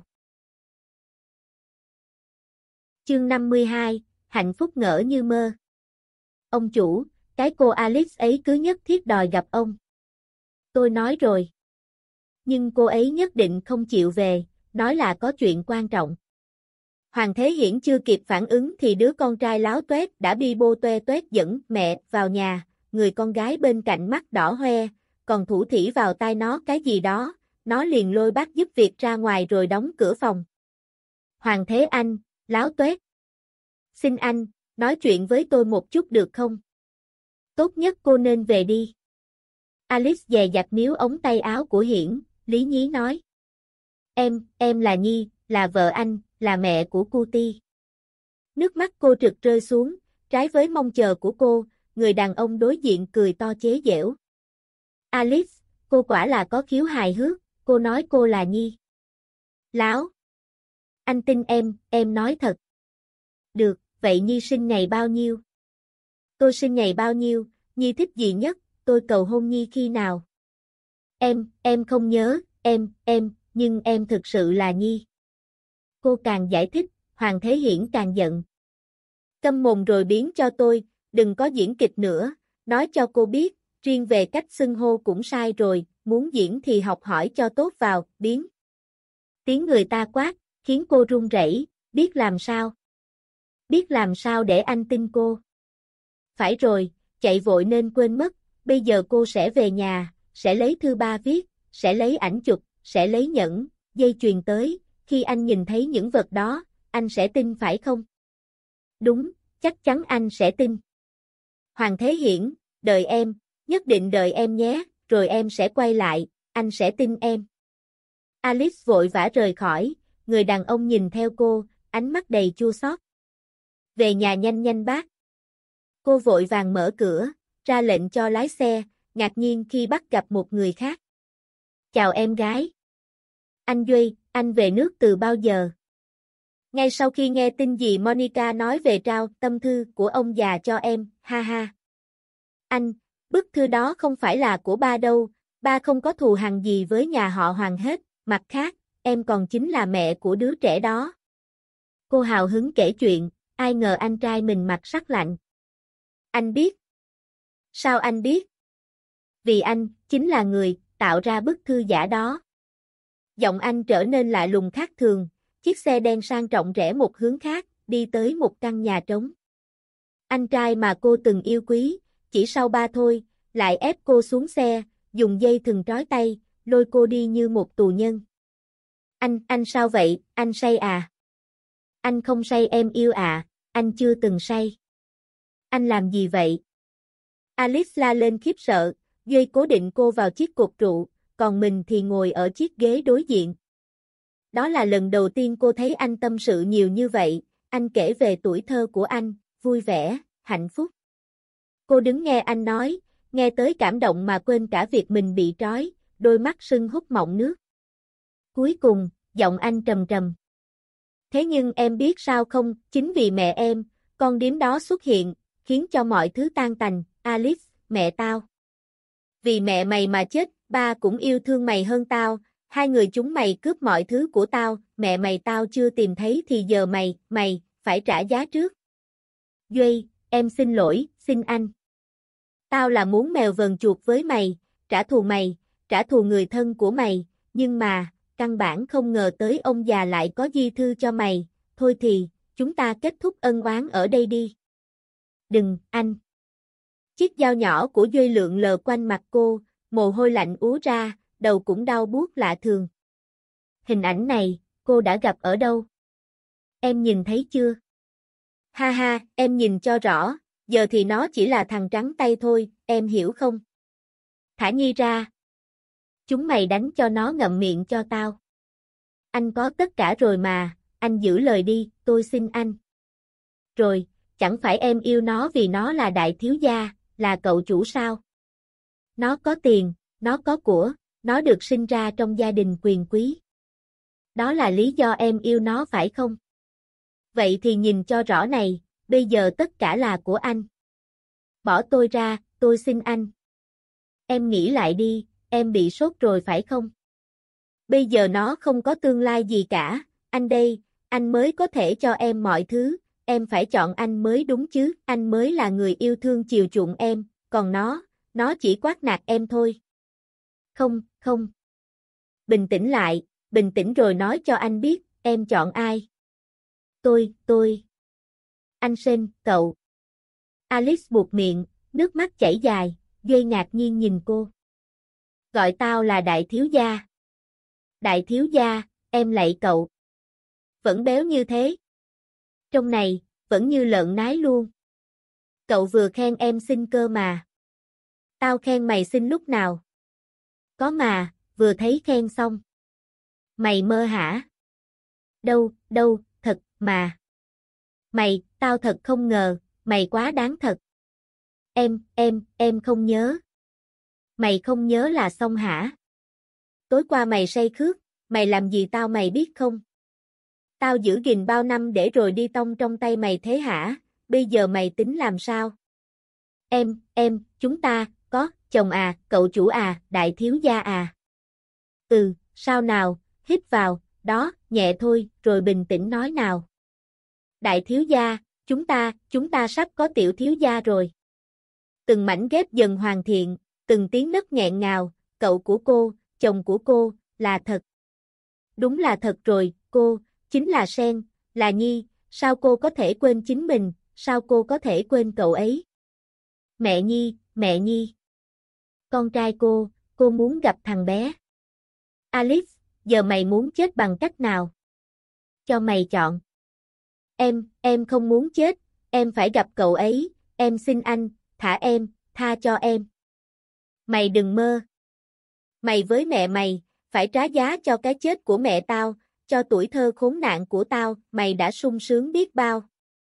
Speaker 1: Chương năm mươi hai, hạnh phúc ngỡ như mơ. Ông chủ, cái cô Alice ấy cứ nhất thiết đòi gặp ông. Tôi nói rồi. Nhưng cô ấy nhất định không chịu về, nói là có chuyện quan trọng. Hoàng Thế Hiển chưa kịp phản ứng thì đứa con trai láo tuét đã bi bô toe toét dẫn mẹ vào nhà, người con gái bên cạnh mắt đỏ hoe, còn thủ thỉ vào tai nó cái gì đó, nó liền lôi bác giúp việc ra ngoài rồi đóng cửa phòng. Hoàng Thế Anh, láo tuét. Xin anh, nói chuyện với tôi một chút được không? Tốt nhất cô nên về đi. Alice dè dặt níu ống tay áo của Hiển, lý nhí nói. Em, em là Nhi, là vợ anh, là mẹ của Cutie. Nước mắt cô trực rơi xuống, trái với mong chờ của cô, người đàn ông đối diện cười to chế giễu. Alice, cô quả là có khiếu hài hước, cô nói cô là Nhi. Láo. Anh tin em, em nói thật. Được, vậy Nhi sinh ngày bao nhiêu? Tôi sinh ngày bao nhiêu, Nhi thích gì nhất, tôi cầu hôn Nhi khi nào? Em, em không nhớ, em, em, nhưng em thực sự là Nhi. Cô càng giải thích, Hoàng Thế Hiển càng giận. Câm mồm rồi biến cho tôi, đừng có diễn kịch nữa, nói cho cô biết, riêng về cách xưng hô cũng sai rồi, muốn diễn thì học hỏi cho tốt vào, biến. Tiếng người ta quát, khiến cô run rẩy, biết làm sao? Biết làm sao để anh tin cô? Phải rồi, chạy vội nên quên mất, bây giờ cô sẽ về nhà, sẽ lấy thư ba viết, sẽ lấy ảnh chụp, sẽ lấy nhẫn, dây chuyền tới, khi anh nhìn thấy những vật đó, anh sẽ tin phải không? Đúng, chắc chắn anh sẽ tin. Hoàng Thế Hiển, đợi em, nhất định đợi em nhé, rồi em sẽ quay lại, anh sẽ tin em. Alice vội vã rời khỏi, người đàn ông nhìn theo cô, ánh mắt đầy chua xót. Về nhà nhanh nhanh bác. Cô vội vàng mở cửa, ra lệnh cho lái xe, ngạc nhiên khi bắt gặp một người khác. Chào em gái. Anh Duy, anh về nước từ bao giờ? Ngay sau khi nghe tin dì Monica nói về trao tâm thư của ông già cho em, ha ha. Anh, bức thư đó không phải là của ba đâu, ba không có thù hằn gì với nhà họ Hoàng hết, mặt khác, em còn chính là mẹ của đứa trẻ đó. Cô hào hứng kể chuyện, ai ngờ anh trai mình mặt sắc lạnh. Anh biết. Sao anh biết? Vì anh, chính là người, tạo ra bức thư giả đó. Giọng anh trở nên lạ lùng khác thường, chiếc xe đen sang trọng rẽ một hướng khác, đi tới một căn nhà trống. Anh trai mà cô từng yêu quý, chỉ sau ba thôi, lại ép cô xuống xe, dùng dây thừng trói tay, lôi cô đi như một tù nhân. Anh, anh sao vậy, anh say à? Anh không say em yêu à, anh chưa từng say. Anh làm gì vậy? Alice la lên khiếp sợ, Duy cố định cô vào chiếc cột trụ, còn mình thì ngồi ở chiếc ghế đối diện. Đó là lần đầu tiên cô thấy anh tâm sự nhiều như vậy, anh kể về tuổi thơ của anh, vui vẻ, hạnh phúc. Cô đứng nghe anh nói, nghe tới cảm động mà quên cả việc mình bị trói, đôi mắt sưng húp mọng nước. Cuối cùng, giọng anh trầm trầm. Thế nhưng em biết sao không, chính vì mẹ em, con điếm đó xuất hiện, khiến cho mọi thứ tan tành, Alice, mẹ tao. Vì mẹ mày mà chết, ba cũng yêu thương mày hơn tao, hai người chúng mày cướp mọi thứ của tao, mẹ mày tao chưa tìm thấy thì giờ mày, mày, phải trả giá trước. Duy, em xin lỗi, xin anh. Tao là muốn mèo vờn chuột với mày, trả thù mày, trả thù người thân của mày, nhưng mà, căn bản không ngờ tới ông già lại có di thư cho mày, thôi thì, chúng ta kết thúc ân oán ở đây đi. Đừng, anh. Chiếc dao nhỏ của Duy lượn lờ quanh mặt cô, mồ hôi lạnh úa ra, đầu cũng đau buốt lạ thường. Hình ảnh này, cô đã gặp ở đâu? Em nhìn thấy chưa? Ha ha, em nhìn cho rõ, giờ thì nó chỉ là thằng trắng tay thôi, em hiểu không? Thả Nhi ra. Chúng mày đánh cho nó ngậm miệng cho tao. Anh có tất cả rồi mà, anh giữ lời đi, tôi xin anh. Rồi, chẳng phải em yêu nó vì nó là đại thiếu gia, là cậu chủ sao? Nó có tiền, nó có của, nó được sinh ra trong gia đình quyền quý. Đó là lý do em yêu nó phải không? Vậy thì nhìn cho rõ này, bây giờ tất cả là của anh. Bỏ tôi ra, tôi xin anh. Em nghĩ lại đi, em bị sốt rồi phải không? Bây giờ nó không có tương lai gì cả, anh đây, anh mới có thể cho em mọi thứ, em phải chọn anh mới đúng chứ, anh mới là người yêu thương chiều chuộng em, còn nó, nó chỉ quát nạt em thôi. Không, không. Bình tĩnh lại, bình tĩnh rồi nói cho anh biết, em chọn ai. Tôi, tôi. Anh Sên, cậu. Alice buột miệng, nước mắt chảy dài, Duy ngạc nhiên nhìn cô. Gọi tao là đại thiếu gia. Đại thiếu gia, em lạy cậu. Vẫn béo như thế. Trong này, vẫn như lợn nái luôn. Cậu vừa khen em xinh cơ mà. Tao khen mày xinh lúc nào? Có mà, vừa thấy khen xong. Mày mơ hả? Đâu, đâu, thật, mà. Mày, tao thật không ngờ, mày quá đáng thật. Em, em, em không nhớ. Mày không nhớ là xong hả? Tối qua mày say khước, mày làm gì tao mày biết không? Tao giữ gìn bao năm để rồi đi tông trong tay mày thế hả? Bây giờ mày tính làm sao? Em, em, chúng ta, có, chồng à, cậu chủ à, đại thiếu gia à. Ừ, sao nào, hít vào, đó, nhẹ thôi, rồi bình tĩnh nói nào. Đại thiếu gia, chúng ta, chúng ta sắp có tiểu thiếu gia rồi. Từng mảnh ghép dần hoàn thiện, từng tiếng nấc nghẹn ngào, cậu của cô, chồng của cô, là thật. Đúng là thật rồi, cô, chính là Sen, là Nhi, sao cô có thể quên chính mình, sao cô có thể quên cậu ấy? Mẹ Nhi, mẹ Nhi. Con trai cô, cô muốn gặp thằng bé. Alice, giờ mày muốn chết bằng cách nào? Cho mày chọn. Em, em không muốn chết, em phải gặp cậu ấy, em xin anh, thả em, tha cho em. Mày đừng mơ. Mày với mẹ mày, phải trả giá cho cái chết của mẹ tao, cho tuổi thơ khốn nạn của tao, mày đã sung sướng biết bao.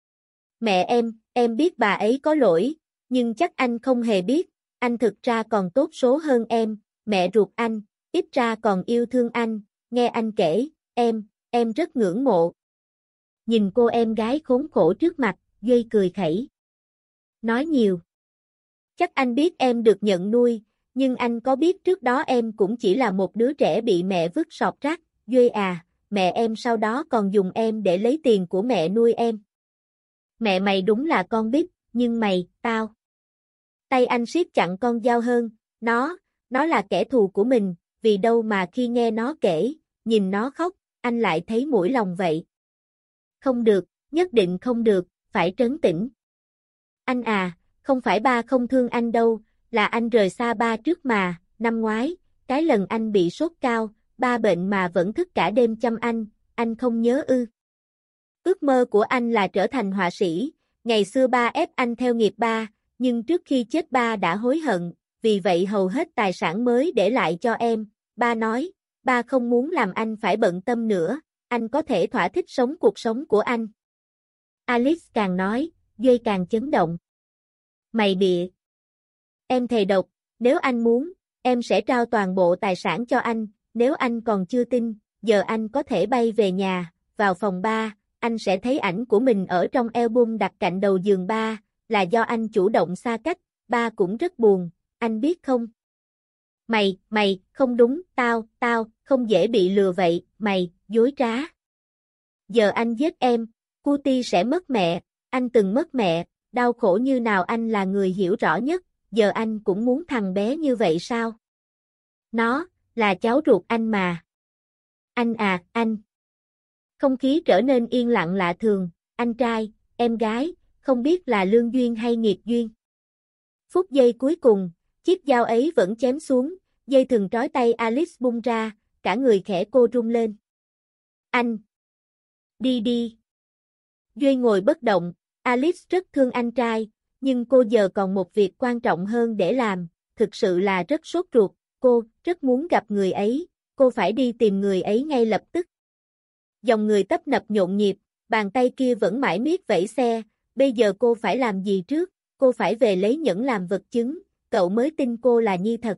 Speaker 1: Mẹ em, em biết bà ấy có lỗi, nhưng chắc anh không hề biết, anh thực ra còn tốt số hơn em, mẹ ruột anh, ít ra còn yêu thương anh, nghe anh kể, em, em rất ngưỡng mộ. Nhìn cô em gái khốn khổ trước mặt, Duy cười khẩy. Nói nhiều. Chắc anh biết em được nhận nuôi, nhưng anh có biết trước đó em cũng chỉ là một đứa trẻ bị mẹ vứt sọt rác, Duy à, mẹ em sau đó còn dùng em để lấy tiền của mẹ nuôi em. Mẹ mày đúng là con bíp, nhưng mày, tao. Tay anh siết chặt con dao hơn, nó, nó là kẻ thù của mình, vì đâu mà khi nghe nó kể, nhìn nó khóc, anh lại thấy mũi lòng vậy. Không được, nhất định không được, phải trấn tĩnh. Anh à, không phải ba không thương anh đâu, là anh rời xa ba trước mà, năm ngoái, cái lần anh bị sốt cao, ba bệnh mà vẫn thức cả đêm chăm anh, anh không nhớ ư. Ước mơ của anh là trở thành họa sĩ, ngày xưa ba ép anh theo nghiệp ba, nhưng trước khi chết ba đã hối hận, vì vậy hầu hết tài sản mới để lại cho em, ba nói, ba không muốn làm anh phải bận tâm nữa, anh có thể thỏa thích sống cuộc sống của anh. Alice càng nói, Duy càng chấn động. Mày bịa. Em thề độc, nếu anh muốn, em sẽ trao toàn bộ tài sản cho anh, nếu anh còn chưa tin, giờ anh có thể bay về nhà, vào phòng ba, anh sẽ thấy ảnh của mình ở trong album đặt cạnh đầu giường ba, là do anh chủ động xa cách, ba cũng rất buồn, anh biết không? Mày, mày, không đúng, tao, tao, không dễ bị lừa vậy, mày, dối trá. Giờ anh giết em, Cutie sẽ mất mẹ, anh từng mất mẹ, đau khổ như nào anh là người hiểu rõ nhất, giờ anh cũng muốn thằng bé như vậy sao? Nó, là cháu ruột anh mà. Anh à, anh. Không khí trở nên yên lặng lạ thường, anh trai, em gái, không biết là lương duyên hay nghiệt duyên. Phút giây cuối cùng, chiếc dao ấy vẫn chém xuống, dây thừng trói tay Alice bung ra, cả người khẽ cô rung lên. Anh. Đi đi. Duy ngồi bất động, Alice rất thương anh trai, nhưng cô giờ còn một việc quan trọng hơn để làm, thực sự là rất sốt ruột, cô rất muốn gặp người ấy, cô phải đi tìm người ấy ngay lập tức. Dòng người tấp nập nhộn nhịp, bàn tay kia vẫn mãi miết vẫy xe, bây giờ cô phải làm gì trước, cô phải về lấy nhẫn làm vật chứng, cậu mới tin cô là Nhi thật.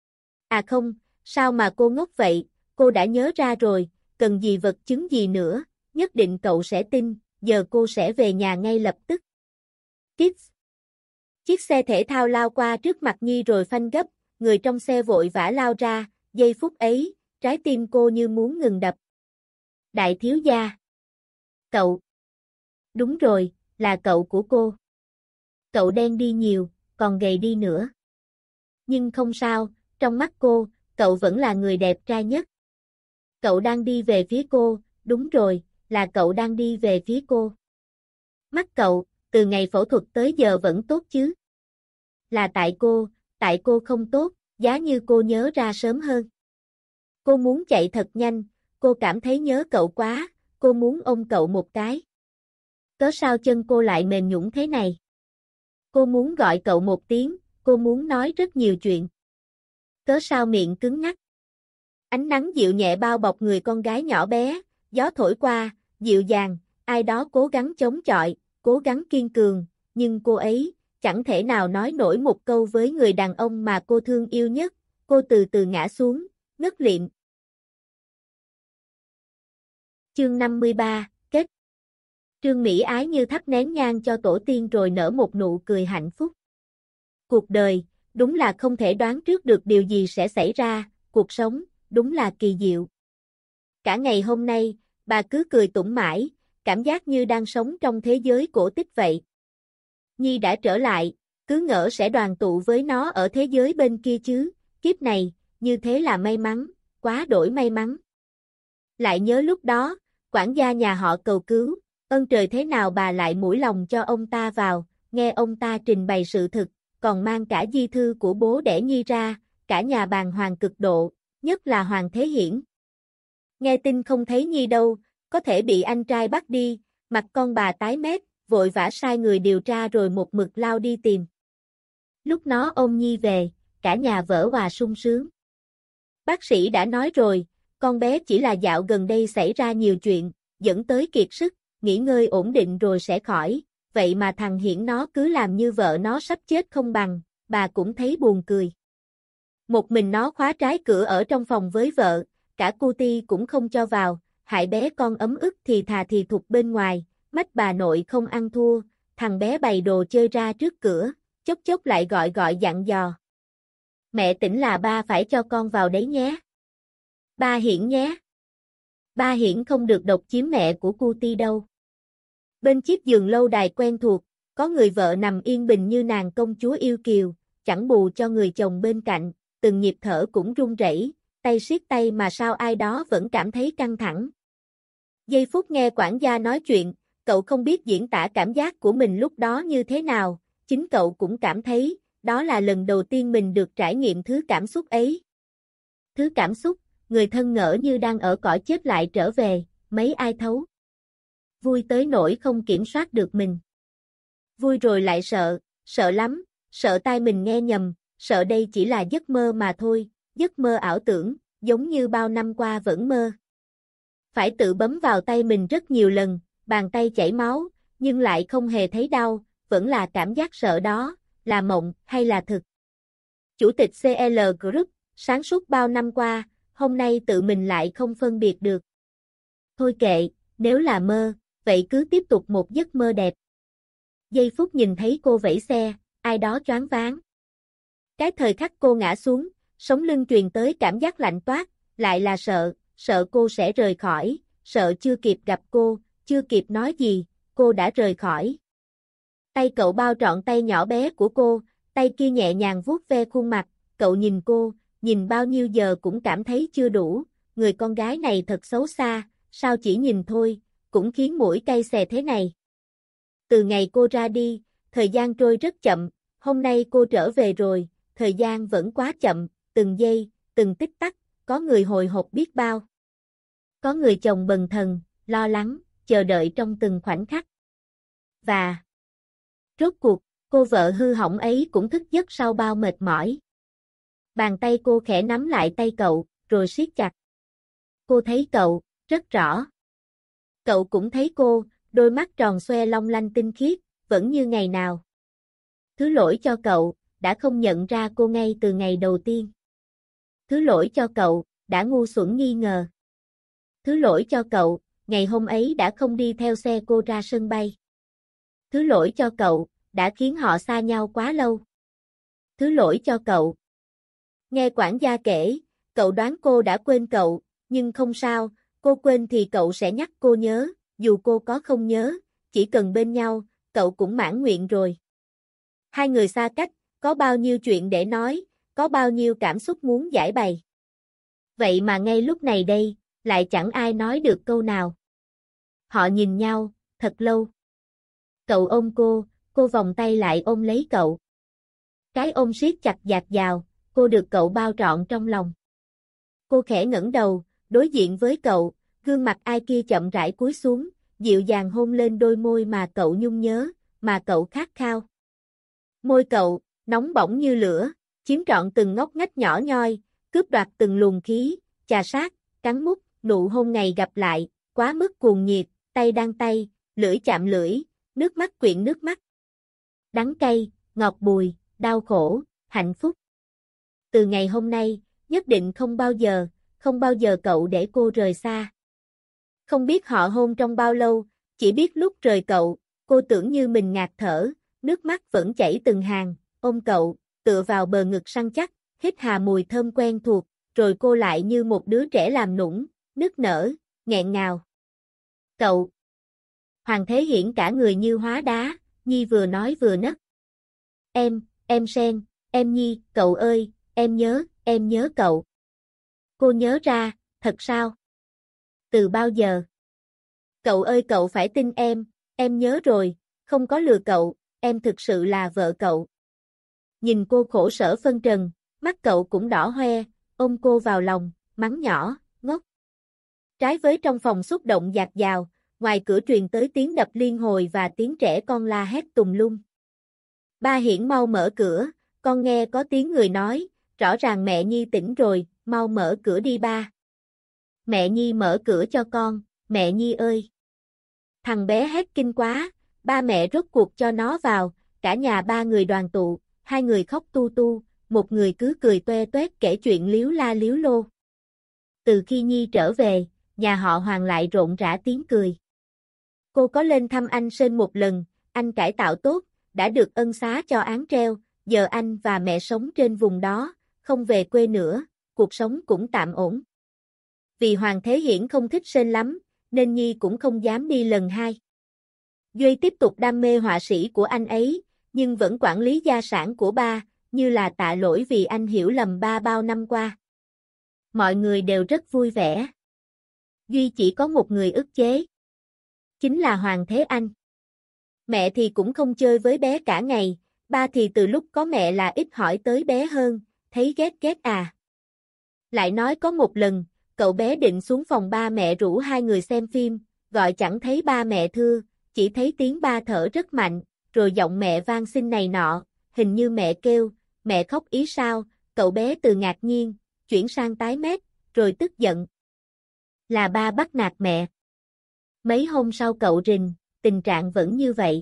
Speaker 1: À không, sao mà cô ngốc vậy, cô đã nhớ ra rồi, cần gì vật chứng gì nữa, nhất định cậu sẽ tin, giờ cô sẽ về nhà ngay lập tức. Kids. Chiếc xe thể thao lao qua trước mặt Nhi rồi phanh gấp, người trong xe vội vã lao ra, giây phút ấy, trái tim cô như muốn ngừng đập. Đại thiếu gia. Cậu. Đúng rồi, là cậu của cô. Cậu đen đi nhiều, còn gầy đi nữa. Nhưng không sao, trong mắt cô, cậu vẫn là người đẹp trai nhất. Cậu đang đi về phía cô, đúng rồi, là cậu đang đi về phía cô. Mắt cậu, từ ngày phẫu thuật tới giờ vẫn tốt chứ? Là tại cô, tại cô không tốt, giá như cô nhớ ra sớm hơn. Cô muốn chạy thật nhanh, cô cảm thấy nhớ cậu quá, cô muốn ôm cậu một cái. Cớ sao chân cô lại mềm nhũn thế này? Cô muốn gọi cậu một tiếng, cô muốn nói rất nhiều chuyện. Cớ sao miệng cứng ngắc? Ánh nắng dịu nhẹ bao bọc người con gái nhỏ bé, gió thổi qua, dịu dàng, ai đó cố gắng chống chọi, cố gắng kiên cường, nhưng cô ấy, chẳng thể nào nói nổi một câu với người đàn ông mà cô thương yêu nhất, cô từ từ ngã xuống, ngất lịm. Chương năm mươi ba, kết. Trương Mỹ Ái như thắp nén nhang cho tổ tiên rồi nở một nụ cười hạnh phúc. Cuộc đời, đúng là không thể đoán trước được điều gì sẽ xảy ra, cuộc sống, đúng là kỳ diệu. Cả ngày hôm nay, bà cứ cười tủm mãi, cảm giác như đang sống trong thế giới cổ tích vậy. Nhi đã trở lại, cứ ngỡ sẽ đoàn tụ với nó ở thế giới bên kia chứ, kiếp này, như thế là may mắn, quá đổi may mắn. Lại nhớ lúc đó, quản gia nhà họ cầu cứu, ơn trời thế nào bà lại mũi lòng cho ông ta vào, nghe ông ta trình bày sự thực, còn mang cả di thư của bố đẻ Nhi ra, cả nhà bàng hoàng cực độ, nhất là Hoàng Thế Hiển. Nghe tin không thấy Nhi đâu, có thể bị anh trai bắt đi, mặt con bà tái mét, vội vã sai người điều tra rồi một mực lao đi tìm. Lúc nó ôm Nhi về, cả nhà vỡ òa sung sướng. Bác sĩ đã nói rồi, con bé chỉ là dạo gần đây xảy ra nhiều chuyện, dẫn tới kiệt sức, nghỉ ngơi ổn định rồi sẽ khỏi, vậy mà thằng Hiển nó cứ làm như vợ nó sắp chết không bằng, bà cũng thấy buồn cười. Một mình nó khóa trái cửa ở trong phòng với vợ, cả cu ti cũng không cho vào, hại bé con ấm ức thì thà thì thục bên ngoài, mách bà nội không ăn thua, thằng bé bày đồ chơi ra trước cửa, chốc chốc lại gọi gọi dặn dò. Mẹ tỉnh là ba phải cho con vào đấy nhé. Ba Hiển nhé. Ba Hiển không được độc chiếm mẹ của cu ti đâu. Bên chiếc giường lâu đài quen thuộc, có người vợ nằm yên bình như nàng công chúa yêu kiều, chẳng bù cho người chồng bên cạnh, từng nhịp thở cũng run rẩy, tay siết tay mà sao ai đó vẫn cảm thấy căng thẳng. Giây phút nghe quản gia nói chuyện, cậu không biết diễn tả cảm giác của mình lúc đó như thế nào, chính cậu cũng cảm thấy, đó là lần đầu tiên mình được trải nghiệm thứ cảm xúc ấy. Thứ cảm xúc, người thân ngỡ như đang ở cõi chết lại trở về, mấy ai thấu. Vui tới nỗi không kiểm soát được mình. Vui rồi lại sợ, sợ lắm, sợ tai mình nghe nhầm, sợ đây chỉ là giấc mơ mà thôi, giấc mơ ảo tưởng, giống như bao năm qua vẫn mơ. Phải tự bấm vào tay mình rất nhiều lần, bàn tay chảy máu, nhưng lại không hề thấy đau, vẫn là cảm giác sợ đó, là mộng hay là thực. Chủ tịch xê lờ Group, sáng suốt bao năm qua, hôm nay tự mình lại không phân biệt được. Thôi kệ, nếu là mơ, vậy cứ tiếp tục một giấc mơ đẹp. Giây phút nhìn thấy cô vẫy xe, ai đó choáng váng. Cái thời khắc cô ngã xuống, sống lưng truyền tới cảm giác lạnh toát, lại là sợ, sợ cô sẽ rời khỏi, sợ chưa kịp gặp cô, chưa kịp nói gì, cô đã rời khỏi. Tay cậu bao trọn tay nhỏ bé của cô, tay kia nhẹ nhàng vuốt ve khuôn mặt, cậu nhìn cô, nhìn bao nhiêu giờ cũng cảm thấy chưa đủ, người con gái này thật xấu xa, sao chỉ nhìn thôi, cũng khiến mũi cay xè thế này. Từ ngày cô ra đi, thời gian trôi rất chậm, hôm nay cô trở về rồi, thời gian vẫn quá chậm, từng giây, từng tích tắc, có người hồi hộp biết bao. Có người chồng bần thần, lo lắng, chờ đợi trong từng khoảnh khắc. Và rốt cuộc, cô vợ hư hỏng ấy cũng thức giấc sau bao mệt mỏi. Bàn tay cô khẽ nắm lại tay cậu, rồi siết chặt. Cô thấy cậu, rất rõ. Cậu cũng thấy cô, đôi mắt tròn xoe long lanh tinh khiết, vẫn như ngày nào. Thứ lỗi cho cậu, đã không nhận ra cô ngay từ ngày đầu tiên. Thứ lỗi cho cậu, đã ngu xuẩn nghi ngờ. Thứ lỗi cho cậu, ngày hôm ấy đã không đi theo xe cô ra sân bay. Thứ lỗi cho cậu, đã khiến họ xa nhau quá lâu. Thứ lỗi cho cậu. Nghe quản gia kể, cậu đoán cô đã quên cậu, nhưng không sao, cô quên thì cậu sẽ nhắc cô nhớ, dù cô có không nhớ, chỉ cần bên nhau, cậu cũng mãn nguyện rồi. Hai người xa cách, có bao nhiêu chuyện để nói, có bao nhiêu cảm xúc muốn giải bày. Vậy mà ngay lúc này đây, lại chẳng ai nói được câu nào. Họ nhìn nhau, thật lâu. Cậu ôm cô, cô vòng tay lại ôm lấy cậu. Cái ôm siết chặt dạt dào, cô được cậu bao trọn trong lòng. Cô khẽ ngẩng đầu, đối diện với cậu, gương mặt ai kia chậm rãi cúi xuống, dịu dàng hôn lên đôi môi mà cậu nhung nhớ, mà cậu khát khao. Môi cậu, nóng bỏng như lửa, chiếm trọn từng ngóc ngách nhỏ nhoi, cướp đoạt từng luồng khí, chà sát, cắn mút, nụ hôn ngày gặp lại, quá mức cuồng nhiệt, tay đan tay, lưỡi chạm lưỡi, nước mắt quyện nước mắt. Đắng cay, ngọt bùi, đau khổ, hạnh phúc. Từ ngày hôm nay, nhất định không bao giờ, không bao giờ cậu để cô rời xa. Không biết họ hôn trong bao lâu, chỉ biết lúc rời cậu, cô tưởng như mình ngạt thở, nước mắt vẫn chảy từng hàng, ôm cậu, tựa vào bờ ngực săn chắc, hít hà mùi thơm quen thuộc, rồi cô lại như một đứa trẻ làm nũng, nức nở, nghẹn ngào. Cậu! Hoàng Thế Hiển cả người như hóa đá, Nhi vừa nói vừa nấc. Em, em Sen, em Nhi, cậu ơi, em nhớ, em nhớ cậu. Cô nhớ ra, thật sao? Từ bao giờ? Cậu ơi cậu phải tin em, em nhớ rồi, không có lừa cậu, em thực sự là vợ cậu. Nhìn cô khổ sở phân trần, mắt cậu cũng đỏ hoe, ôm cô vào lòng, mắng nhỏ, ngốc. Trái với trong phòng xúc động dạt dào, ngoài cửa truyền tới tiếng đập liên hồi và tiếng trẻ con la hét tùm lum. Ba Hiển mau mở cửa, con nghe có tiếng người nói, rõ ràng mẹ Nhi tỉnh rồi, mau mở cửa đi ba. Mẹ Nhi mở cửa cho con, mẹ Nhi ơi. Thằng bé hét kinh quá, ba mẹ rốt cuộc cho nó vào, cả nhà ba người đoàn tụ, hai người khóc tu tu, một người cứ cười toe toét kể chuyện líu la líu lô. Từ khi Nhi trở về, nhà họ Hoàng lại rộn rã tiếng cười. Cô có lên thăm anh Sên một lần, anh cải tạo tốt, đã được ân xá cho án treo, giờ anh và mẹ sống trên vùng đó, không về quê nữa, cuộc sống cũng tạm ổn. Vì Hoàng Thế Hiển không thích Sên lắm, nên Nhi cũng không dám đi lần hai. Duy tiếp tục đam mê họa sĩ của anh ấy, nhưng vẫn quản lý gia sản của ba, như là tạ lỗi vì anh hiểu lầm ba bao năm qua. Mọi người đều rất vui vẻ. Duy chỉ có một người ức chế. Chính là Hoàng Thế Anh. Mẹ thì cũng không chơi với bé cả ngày, ba thì từ lúc có mẹ là ít hỏi tới bé hơn, thấy ghét ghét à. Lại nói có một lần, cậu bé định xuống phòng ba mẹ rủ hai người xem phim, gọi chẳng thấy ba mẹ thưa, chỉ thấy tiếng ba thở rất mạnh, rồi giọng mẹ van xin này nọ, hình như mẹ kêu, mẹ khóc ý sao, cậu bé từ ngạc nhiên, chuyển sang tái mét, rồi tức giận. Là ba bắt nạt mẹ. Mấy hôm sau cậu rình, tình trạng vẫn như vậy.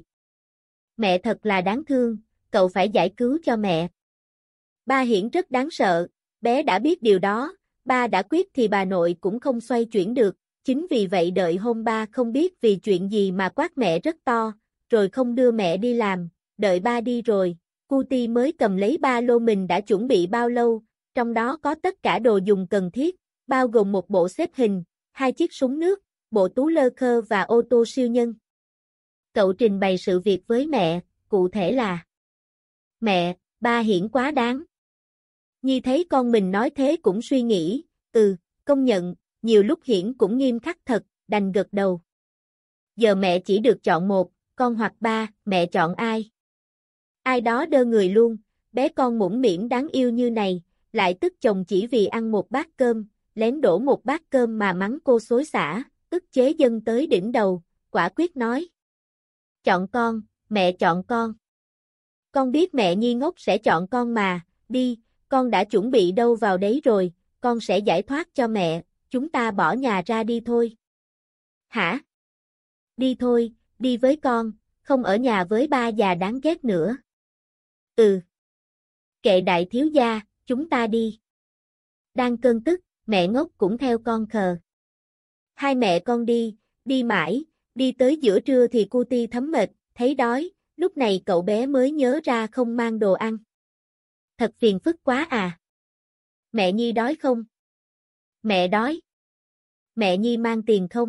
Speaker 1: Mẹ thật là đáng thương, cậu phải giải cứu cho mẹ. Ba Hiển rất đáng sợ, bé đã biết điều đó, ba đã quyết thì bà nội cũng không xoay chuyển được, chính vì vậy đợi hôm ba không biết vì chuyện gì mà quát mẹ rất to, rồi không đưa mẹ đi làm, đợi ba đi rồi, Cutie mới cầm lấy ba lô mình đã chuẩn bị bao lâu, trong đó có tất cả đồ dùng cần thiết, bao gồm một bộ xếp hình, hai chiếc súng nước, bộ tú lơ khơ và ô tô siêu nhân. Cậu trình bày sự việc với mẹ, cụ thể là: Mẹ, ba Hiển quá đáng. Nhi thấy con mình nói thế cũng suy nghĩ, ừ, công nhận, nhiều lúc Hiển cũng nghiêm khắc thật, đành gật đầu. Giờ mẹ chỉ được chọn một, con hoặc ba, mẹ chọn ai? Ai đó đơ người luôn, bé con mũm mĩm đáng yêu như này, lại tức chồng chỉ vì ăn một bát cơm, lén đổ một bát cơm mà mắng cô xối xả, ức chế dâng tới đỉnh đầu, quả quyết nói. Chọn con, mẹ chọn con. Con biết mẹ Nhi ngốc sẽ chọn con mà, đi, con đã chuẩn bị đâu vào đấy rồi, con sẽ giải thoát cho mẹ, chúng ta bỏ nhà ra đi thôi. Hả? Đi thôi, đi với con, không ở nhà với ba già đáng ghét nữa. Ừ. Kệ đại thiếu gia, chúng ta đi. Đang cơn tức, mẹ ngốc cũng theo con khờ. Hai mẹ con đi, đi mãi, đi tới giữa trưa thì Cutie thấm mệt, thấy đói, lúc này cậu bé mới nhớ ra không mang đồ ăn. Thật phiền phức quá à. Mẹ Nhi đói không? Mẹ đói. Mẹ Nhi mang tiền không?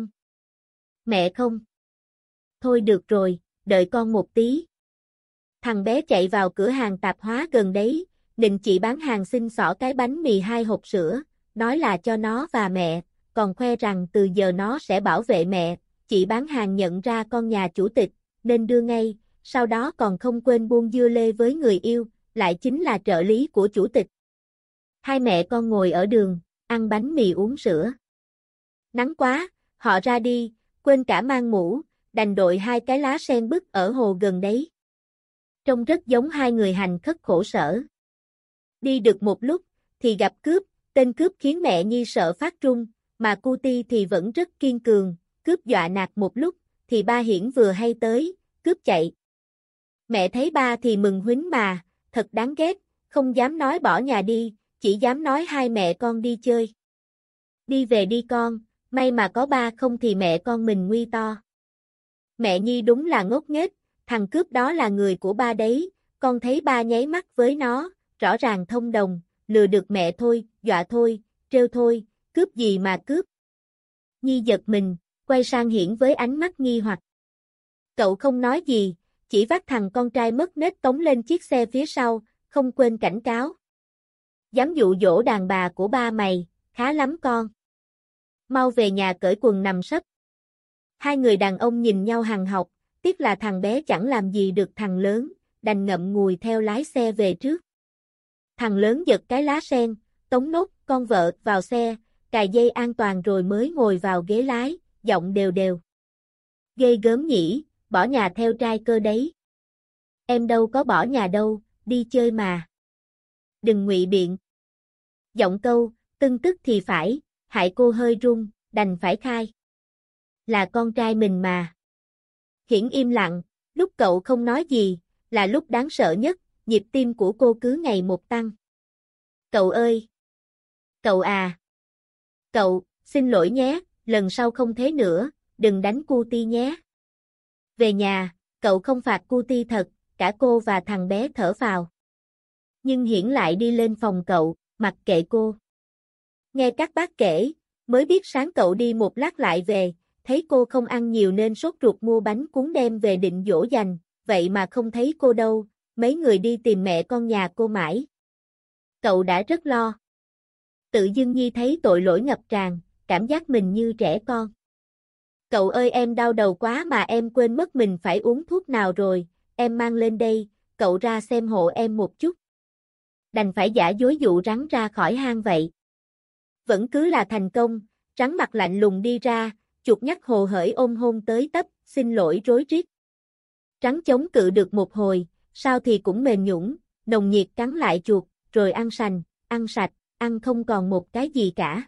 Speaker 1: Mẹ không. Thôi được rồi, đợi con một tí. Thằng bé chạy vào cửa hàng tạp hóa gần đấy, định chị bán hàng xin xỏ cái bánh mì hai hộp sữa, nói là cho nó và mẹ, còn khoe rằng từ giờ nó sẽ bảo vệ mẹ. Chị bán hàng nhận ra con nhà chủ tịch, nên đưa ngay, sau đó còn không quên buông dưa lê với người yêu, lại chính là trợ lý của chủ tịch. Hai mẹ con ngồi ở đường, ăn bánh mì uống sữa. Nắng quá, họ ra đi, quên cả mang mũ, đành đội hai cái lá sen bứt ở hồ gần đấy. Trông rất giống hai người hành khất khổ sở. Đi được một lúc, thì gặp cướp, tên cướp khiến mẹ Nhi sợ phát run, mà Cutie thì vẫn rất kiên cường, cướp dọa nạt một lúc, thì ba Hiển vừa hay tới, cướp chạy. Mẹ thấy ba thì mừng huýnh mà, thật đáng ghét, không dám nói bỏ nhà đi, chỉ dám nói hai mẹ con đi chơi. Đi về đi con, may mà có ba không thì mẹ con mình nguy to. Mẹ Nhi đúng là ngốc nghếch, thằng cướp đó là người của ba đấy, con thấy ba nháy mắt với nó, rõ ràng thông đồng, lừa được mẹ thôi, dọa thôi, trêu thôi, cướp gì mà cướp. Nhi giật mình, quay sang Hiển với ánh mắt nghi hoặc. Cậu không nói gì, chỉ vác thằng con trai mất nết tống lên chiếc xe phía sau, không quên cảnh cáo. Dám dụ dỗ đàn bà của ba mày, khá lắm con. Mau về nhà cởi quần nằm sấp. Hai người đàn ông nhìn nhau hằn học, tiếc là thằng bé chẳng làm gì được thằng lớn, đành ngậm ngùi theo lái xe về trước. Thằng lớn giật cái lá sen, tống nốt con vợ vào xe, cài dây an toàn rồi mới ngồi vào ghế lái, giọng đều đều. Ghê gớm nhỉ, bỏ nhà theo trai cơ đấy. Em đâu có bỏ nhà đâu, đi chơi mà. Đừng ngụy biện. Giọng câu, tưng tức thì phải, hại cô hơi run, đành phải khai. Là con trai mình mà. Hiển im lặng, lúc cậu không nói gì, là lúc đáng sợ nhất, nhịp tim của cô cứ ngày một tăng. Cậu ơi! Cậu à! Cậu, xin lỗi nhé, lần sau không thế nữa, đừng đánh Cutie nhé. Về nhà, cậu không phạt Cutie thật, cả cô và thằng bé thở phào. Nhưng Hiển lại đi lên phòng cậu, mặc kệ cô. Nghe các bác kể, mới biết sáng cậu đi một lát lại về, thấy cô không ăn nhiều nên sốt ruột mua bánh cuốn đem về định dỗ dành, vậy mà không thấy cô đâu, mấy người đi tìm mẹ con nhà cô mãi. Cậu đã rất lo. Tự dưng Nhi thấy tội lỗi ngập tràn, cảm giác mình như trẻ con. Cậu ơi em đau đầu quá mà em quên mất mình phải uống thuốc nào rồi, em mang lên đây, cậu ra xem hộ em một chút. Đành phải giả dối dụ rắn ra khỏi hang vậy. Vẫn cứ là thành công, rắn mặt lạnh lùng đi ra, chuột nhắt hồ hởi ôm hôn tới tấp, xin lỗi rối rít. Rắn chống cự được một hồi, sau thì cũng mềm nhũn, nồng nhiệt cắn lại chuột, rồi ăn sành, ăn sạch, ăn không còn một cái gì cả.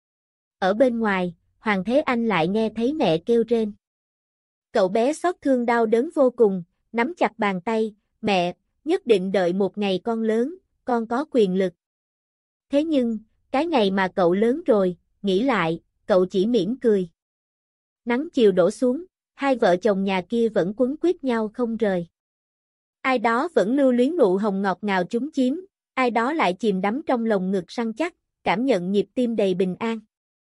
Speaker 1: Ở bên ngoài, Hoàng Thế Anh lại nghe thấy mẹ kêu rên. Cậu bé xót thương đau đớn vô cùng, nắm chặt bàn tay, mẹ, nhất định đợi một ngày con lớn, con có quyền lực. Thế nhưng, cái ngày mà cậu lớn rồi, nghĩ lại, cậu chỉ mỉm cười. Nắng chiều đổ xuống, hai vợ chồng nhà kia vẫn quấn quýt nhau không rời. Ai đó vẫn lưu luyến nụ hồng ngọt ngào chúm chím, ai đó lại chìm đắm trong lồng ngực săn chắc, cảm nhận nhịp tim đầy bình an.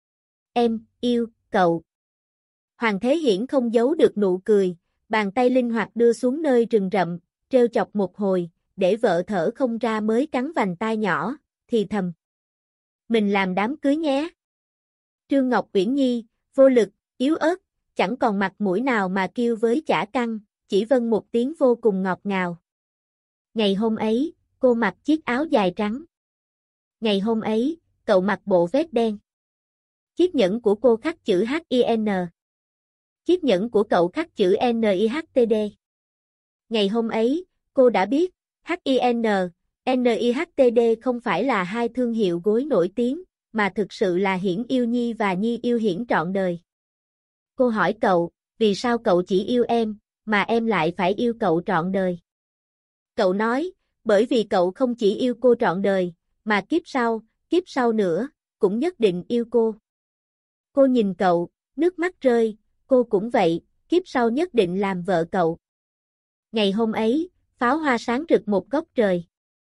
Speaker 1: Em, yêu, cậu. Hoàng Thế Hiển không giấu được nụ cười, bàn tay linh hoạt đưa xuống nơi rừng rậm, trêu chọc một hồi, để vợ thở không ra mới cắn vành tai nhỏ, thì thầm. Mình làm đám cưới nhé. Trương Ngọc Uyển Nhi, vô lực, yếu ớt, chẳng còn mặt mũi nào mà kêu với chả căng, chỉ vâng một tiếng vô cùng ngọt ngào. Ngày hôm ấy, cô mặc chiếc áo dài trắng. Ngày hôm ấy, cậu mặc bộ vest đen. Chiếc nhẫn của cô khắc chữ hát i en. Chiếc nhẫn của cậu khắc chữ en i hát tê đê. Ngày hôm ấy, cô đã biết, hát i en, en i hát tê đê không phải là hai thương hiệu gối nổi tiếng, mà thực sự là Hiển yêu Nhi và Nhi yêu Hiển trọn đời. Cô hỏi cậu, vì sao cậu chỉ yêu em, mà em lại phải yêu cậu trọn đời? Cậu nói, bởi vì cậu không chỉ yêu cô trọn đời, mà kiếp sau, kiếp sau nữa, cũng nhất định yêu cô. Cô nhìn cậu, nước mắt rơi, cô cũng vậy, kiếp sau nhất định làm vợ cậu. Ngày hôm ấy, pháo hoa sáng rực một góc trời.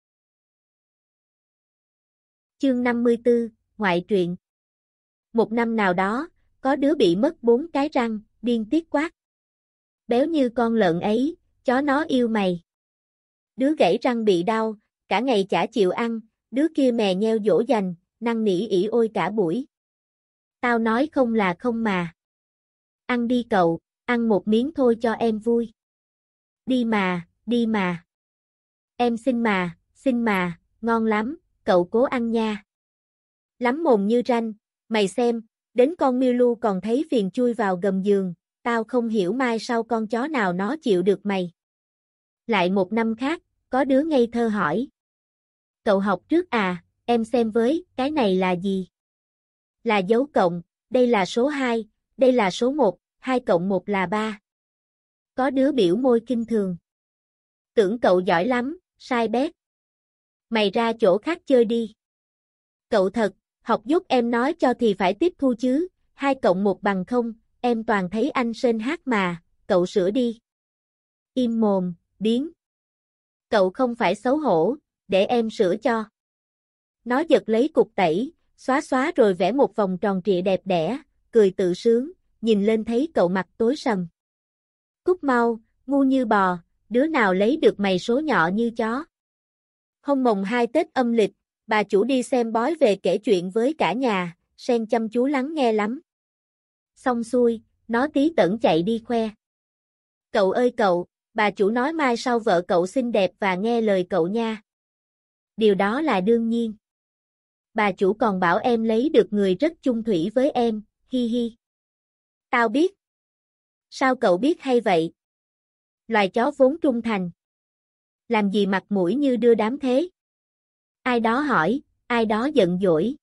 Speaker 1: Chương năm mươi tư, ngoại truyện. Một năm nào đó, có đứa bị mất bốn cái răng, điên tiết quát. Béo như con lợn ấy, chó nó yêu mày. Đứa gãy răng bị đau, cả ngày chả chịu ăn, đứa kia mè nheo dỗ dành, năn nỉ ỉ ôi cả buổi. Tao nói không là không mà. Ăn đi cậu, ăn một miếng thôi cho em vui. Đi mà, đi mà. Em xin mà, xin mà, ngon lắm, cậu cố ăn nha. Lắm mồm như ranh, mày xem, đến con miêu lu còn thấy phiền chui vào gầm giường, tao không hiểu mai sau con chó nào nó chịu được mày. Lại một năm khác, có đứa ngây thơ hỏi. Cậu học trước à, em xem với, cái này là gì? Là dấu cộng, đây là số hai, đây là số một, hai cộng một là ba. Có đứa biểu môi kinh thường. Tưởng cậu giỏi lắm, sai bét. Mày ra chỗ khác chơi đi. Cậu thật, học dốt em nói cho thì phải tiếp thu chứ, hai cộng một bằng không, em toàn thấy anh Sên hát mà, cậu sửa đi. Im mồm, điếng. Cậu không phải xấu hổ, để em sửa cho. Nó giật lấy cục tẩy, xóa xóa rồi vẽ một vòng tròn trịa đẹp đẽ, cười tự sướng, nhìn lên thấy cậu mặt tối sầm. Cút mau, ngu như bò, đứa nào lấy được mày số nhỏ như chó. Hôm mồng hai Tết âm lịch, bà chủ đi xem bói về kể chuyện với cả nhà, Sen chăm chú lắng nghe lắm. Xong xuôi, nó tí tẩn chạy đi khoe. Cậu ơi cậu, bà chủ nói mai sau vợ cậu xinh đẹp và nghe lời cậu nha. Điều đó là đương nhiên. Bà chủ còn bảo em lấy được người rất chung thủy với em, hi hi. Tao biết. Sao cậu biết hay vậy? Loài chó vốn trung thành. Làm gì mặt mũi như đưa đám thế? Ai đó hỏi, ai đó giận dỗi.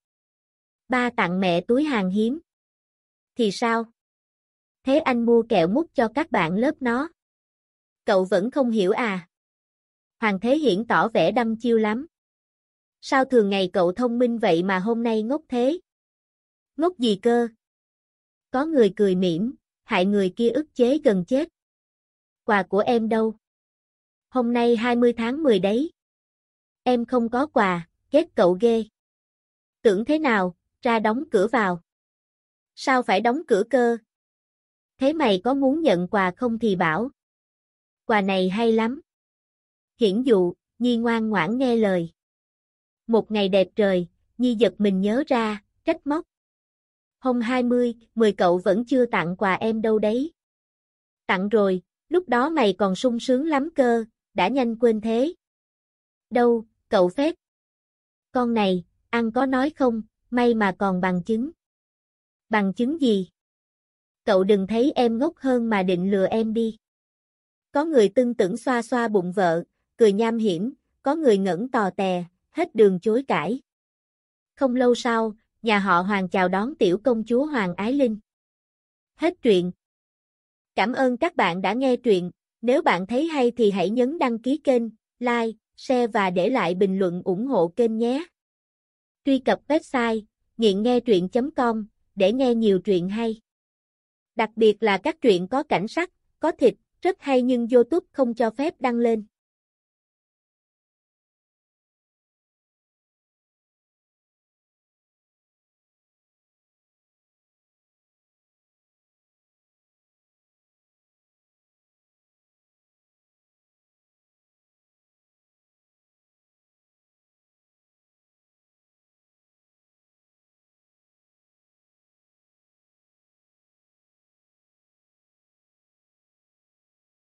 Speaker 1: Ba tặng mẹ túi hàng hiếm. Thì sao? Thế anh mua kẹo mút cho các bạn lớp nó. Cậu vẫn không hiểu à? Hoàng Thế Hiển tỏ vẻ đăm chiêu lắm. Sao thường ngày cậu thông minh vậy mà hôm nay ngốc thế? Ngốc gì cơ? Có người cười mỉm, hại người kia ức chế gần chết. Quà của em đâu? Hôm nay hai mươi tháng mười đấy. Em không có quà, ghét cậu ghê. Tưởng thế nào, ra đóng cửa vào. Sao phải đóng cửa cơ? Thế mày có muốn nhận quà không thì bảo. Quà này hay lắm. Hiển dụ, Nhi ngoan ngoãn nghe lời. Một ngày đẹp trời, Nhi giật mình nhớ ra, trách móc. Hôm hai mươi, mười cậu vẫn chưa tặng quà em đâu đấy. Tặng rồi, lúc đó mày còn sung sướng lắm cơ, đã nhanh quên thế. Đâu, cậu phép. Con này, ăn có nói không, may mà còn bằng chứng. Bằng chứng gì? Cậu đừng thấy em ngốc hơn mà định lừa em đi. Có người tưng tửng xoa xoa bụng vợ, cười nham hiểm, có người ngẩng tò tè, hết đường chối cãi. Không lâu sau, nhà họ Hoàng chào đón tiểu công chúa Hoàng Ái Linh. Hết truyện. Cảm ơn các bạn đã nghe truyện, nếu bạn thấy hay thì hãy nhấn đăng ký kênh, like, share và để lại bình luận ủng hộ kênh nhé. Truy cập website nghiện nghe truyện chấm com để nghe nhiều truyện hay. Đặc biệt là các truyện có cảnh sắc, có thịt, rất hay nhưng YouTube không cho phép đăng lên.